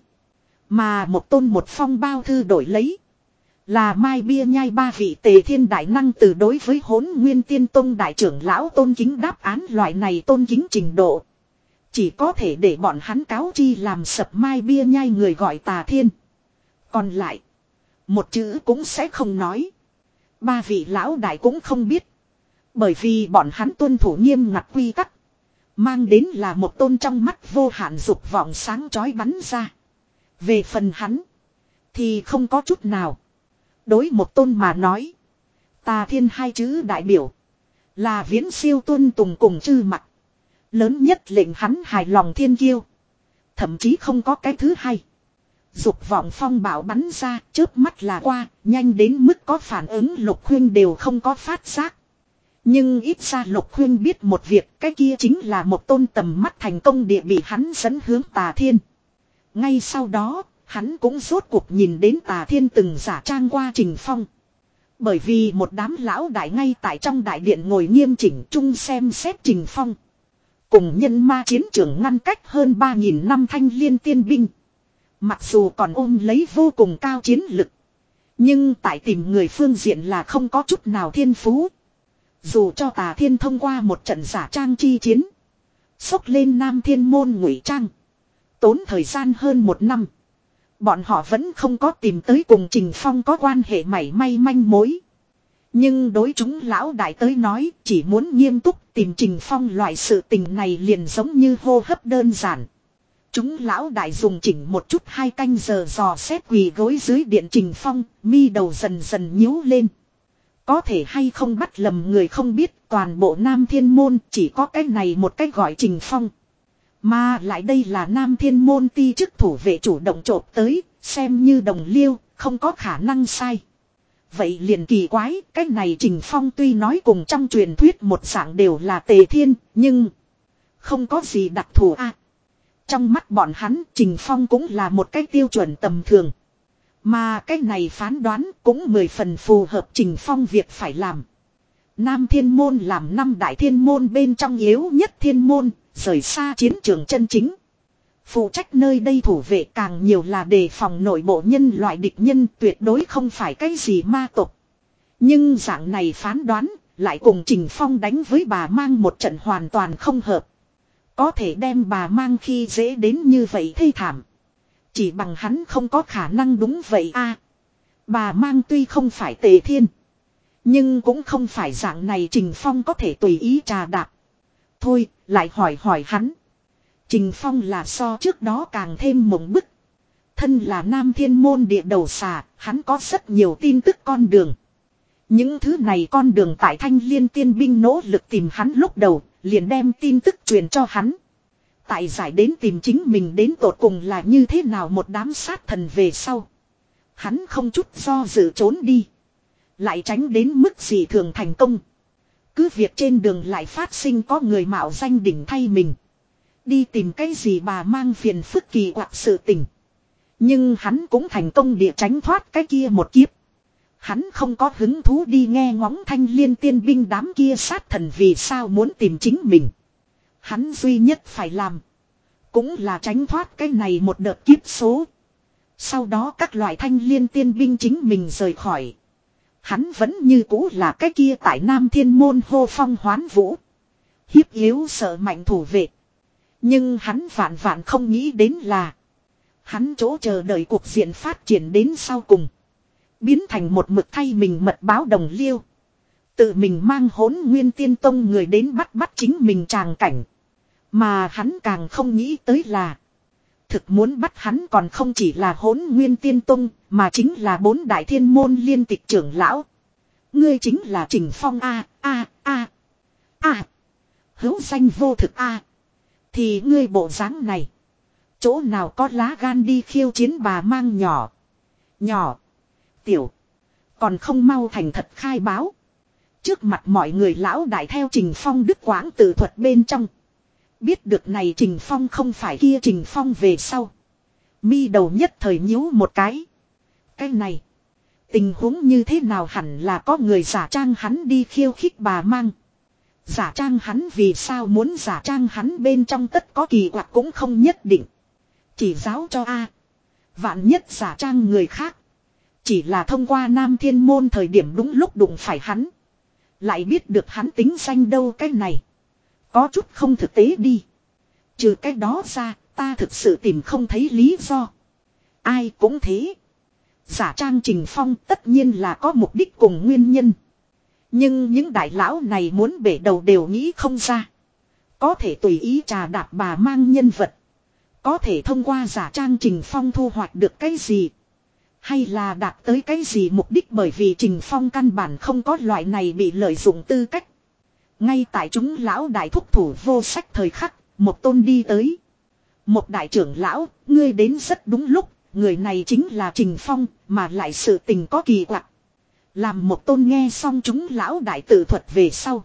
Mà một tôn một phong bao thư đổi lấy. Là mai bia nhai ba vị Tề Thiên đại năng từ đối với Hỗn Nguyên Tiên Tông đại trưởng lão tôn kính đáp án loại này tôn kính trình độ. Chỉ có thể để bọn hắn cáo chi làm sập mai bia nhai người gọi Tà Thiên. Còn lại. Một chữ cũng sẽ không nói. Ba vị lão đại cũng không biết. Bởi vì bọn hắn tuân thủ nghiêm ngặt quy tắc. Mang đến là một tôn trong mắt vô hạn dục vọng sáng chói bắn ra. Về phần hắn. Thì không có chút nào. Đối một tôn mà nói. Tà Thiên hai chữ đại biểu. Là viễn siêu tuân tùng cùng chư mặt. Lớn nhất lệnh hắn hài lòng thiên kiêu. Thậm chí không có cái thứ hai. Dục vọng phong bạo bắn ra, chớp mắt là qua, nhanh đến mức có phản ứng Lục Khuyên đều không có phát giác. Nhưng ít ra Lục Khuyên biết một việc, cái kia chính là một tôn tầm mắt thành công địa bị hắn dẫn hướng Tà Thiên. Ngay sau đó, hắn cũng rốt cuộc nhìn đến Tà Thiên từng giả trang qua Trình Phong. Bởi vì một đám lão đại ngay tại trong đại điện ngồi nghiêm chỉnh chung xem xét Trình Phong. Cùng nhân ma chiến trường ngăn cách hơn ba nghìn năm thanh liên tiên binh. Mặc dù còn ôm lấy vô cùng cao chiến lực. Nhưng tại tìm người phương diện là không có chút nào thiên phú. Dù cho Tà Thiên thông qua một trận giả trang chi chiến. Xốc lên Nam Thiên môn ngụy trang. Tốn thời gian hơn một năm. Bọn họ vẫn không có tìm tới cùng Trình Phong có quan hệ mảy may manh mối. Nhưng đối chúng lão đại tới nói chỉ muốn nghiêm túc tìm Trình Phong loại sự tình này liền giống như hô hấp đơn giản. Chúng lão đại dùng chỉnh một chút hai canh giờ dò xét quỳ gối dưới điện Trình Phong, mi đầu dần dần nhíu lên. Có thể hay không bắt lầm người không biết toàn bộ Nam Thiên Môn chỉ có cái này một cái gọi Trình Phong. Mà lại đây là Nam Thiên Môn ti chức thủ vệ chủ động trộp tới, xem như đồng liêu, không có khả năng sai. Vậy liền kỳ quái, cái này Trình Phong tuy nói cùng trong truyền thuyết một dạng đều là Tề Thiên, nhưng không có gì đặc thù a. À, trong mắt bọn hắn, Trình Phong cũng là một cái tiêu chuẩn tầm thường. Mà cái này phán đoán cũng mười phần phù hợp Trình Phong việc phải làm. Nam Thiên Môn làm năm đại thiên môn bên trong yếu nhất thiên môn, rời xa chiến trường chân chính. Phụ trách nơi đây thủ vệ càng nhiều là đề phòng nội bộ nhân loại địch nhân, tuyệt đối không phải cái gì ma tộc. Nhưng dạng này phán đoán lại cùng Trình Phong đánh với bà mang một trận hoàn toàn không hợp. Có thể đem bà mang khi dễ đến như vậy thê thảm. Chỉ bằng hắn không có khả năng đúng vậy a. À, bà mang tuy không phải Tề Thiên. Nhưng cũng không phải dạng này Trình Phong có thể tùy ý trà đạp. Thôi, lại hỏi hỏi hắn. Trình Phong là so trước đó càng thêm mộng bức. Thân là Nam Thiên Môn địa đầu xà, hắn có rất nhiều tin tức con đường. Những thứ này con đường tại Thanh Liên tiên binh nỗ lực tìm hắn lúc đầu, liền đem tin tức truyền cho hắn. Tại giải đến tìm chính mình đến tột cùng là như thế nào một đám sát thần về sau. Hắn không chút do dự trốn đi. Lại tránh đến mức gì thường thành công. Cứ việc trên đường lại phát sinh có người mạo danh đỉnh thay mình. Đi tìm cái gì bà mang phiền phức kỳ quặc sự tình. Nhưng hắn cũng thành công địa tránh thoát cái kia một kiếp. Hắn không có hứng thú đi nghe ngóng Thanh Liên tiên binh đám kia sát thần vì sao muốn tìm chính mình. Hắn duy nhất phải làm. Cũng là tránh thoát cái này một đợt kiếp số. Sau đó các loại Thanh Liên tiên binh chính mình rời khỏi. Hắn vẫn như cũ là cái kia tại Nam Thiên Môn hô phong hoán vũ. Hiếp yếu sợ mạnh thủ vệ. Nhưng hắn vạn vạn không nghĩ đến là. Hắn chỗ chờ đợi cuộc diện phát triển đến sau cùng. Biến thành một mực thay mình mật báo đồng liêu. Tự mình mang Hỗn Nguyên Tiên Tông người đến bắt bắt chính mình tràng cảnh. Mà hắn càng không nghĩ tới là. Thực muốn bắt hắn còn không chỉ là Hỗn Nguyên Tiên Tông, mà chính là bốn đại thiên môn liên tịch trưởng lão. Ngươi chính là Trình Phong a a a a. Hữu danh vô thực a. Thì ngươi bộ dáng này. Chỗ nào có lá gan đi khiêu chiến bà mang nhỏ. Nhỏ. Tiểu. Còn không mau thành thật khai báo. Trước mặt mọi người lão đại theo Trình Phong đức quãng tự thuật bên trong. Biết được này Trình Phong không phải kia Trình Phong về sau. Mi đầu nhất thời nhíu một cái. Cái này. Tình huống như thế nào hẳn là có người giả trang hắn đi khiêu khích bà mang. Giả trang hắn vì sao muốn giả trang hắn bên trong tất có kỳ quặc cũng không nhất định. Chỉ giáo cho A. Vạn nhất giả trang người khác. Chỉ là thông qua Nam Thiên Môn thời điểm đúng lúc đụng phải hắn. Lại biết được hắn tính danh đâu cái này. Có chút không thực tế đi. Trừ cái đó ra, ta thực sự tìm không thấy lý do. Ai cũng thế. Giả trang Trình Phong tất nhiên là có mục đích cùng nguyên nhân. Nhưng những đại lão này muốn bể đầu đều nghĩ không ra. Có thể tùy ý trà đạp bà mang nhân vật. Có thể thông qua giả trang Trình Phong thu hoạch được cái gì. Hay là đạt tới cái gì mục đích bởi vì Trình Phong căn bản không có loại này bị lợi dụng tư cách. Ngay tại chúng lão đại thúc thủ vô sách thời khắc, một tôn đi tới. Một đại trưởng lão, ngươi đến rất đúng lúc, người này chính là Trình Phong, mà lại sự tình có kỳ quặc. Làm một tôn nghe xong chúng lão đại tự thuật về sau.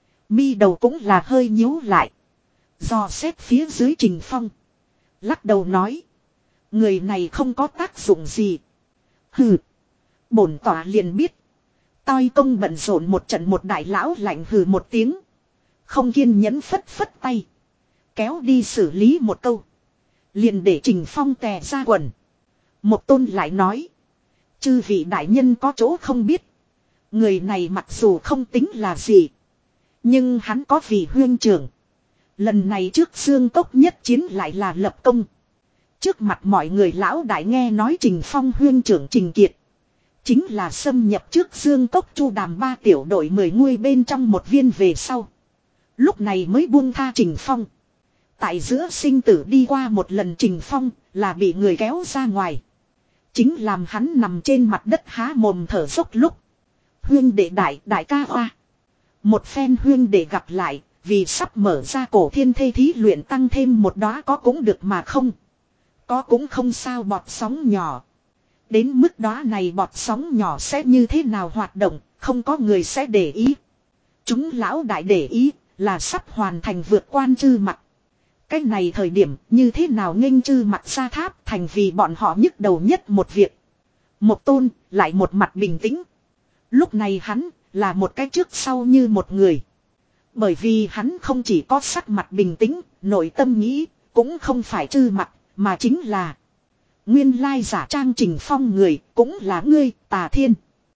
Mi đầu cũng là hơi nhíu lại. Dò xét phía dưới Trình Phong. Lắc đầu nói. Người này không có tác dụng gì. Hừ. Bổn tỏa liền biết. Toi công bận rộn một trận một đại lão lạnh hừ một tiếng. Không kiên nhẫn phất phất tay. Kéo đi xử lý một câu. Liền để Trình Phong tè ra quần. Một tôn lại nói. Chư vị đại nhân có chỗ không biết. Người này mặc dù không tính là gì. Nhưng hắn có vị huyên trưởng. Lần này trước Dương Cốc nhất chiến lại là lập công. Trước mặt mọi người lão đại nghe nói Trình Phong huyên trưởng Trình Kiệt. Chính là xâm nhập trước Dương Cốc chu đàm ba tiểu đội mười nguôi bên trong một viên về sau. Lúc này mới buông tha Trình Phong. Tại giữa sinh tử đi qua một lần Trình Phong là bị người kéo ra ngoài. Chính làm hắn nằm trên mặt đất há mồm thở dốc lúc. Huyên đệ đại đại ca hoa. Một phen huyên đệ gặp lại. Vì sắp mở ra cổ thiên thê thí luyện tăng thêm một đóa có cũng được mà không. Có cũng không sao bọt sóng nhỏ. Đến mức đóa này bọt sóng nhỏ sẽ như thế nào hoạt động. Không có người sẽ để ý. Chúng lão đại để ý là sắp hoàn thành vượt quan chư mặt. Cái này thời điểm như thế nào nghênh chư mặt ra tháp thành vì bọn họ nhức đầu nhất một việc. Một tôn lại một mặt bình tĩnh. Lúc này hắn là một cái trước sau như một người. Bởi vì hắn không chỉ có sắc mặt bình tĩnh, nội tâm nghĩ, cũng không phải chư mặt, mà chính là nguyên lai giả trang Trình Phong người, cũng là ngươi, Tà Thiên.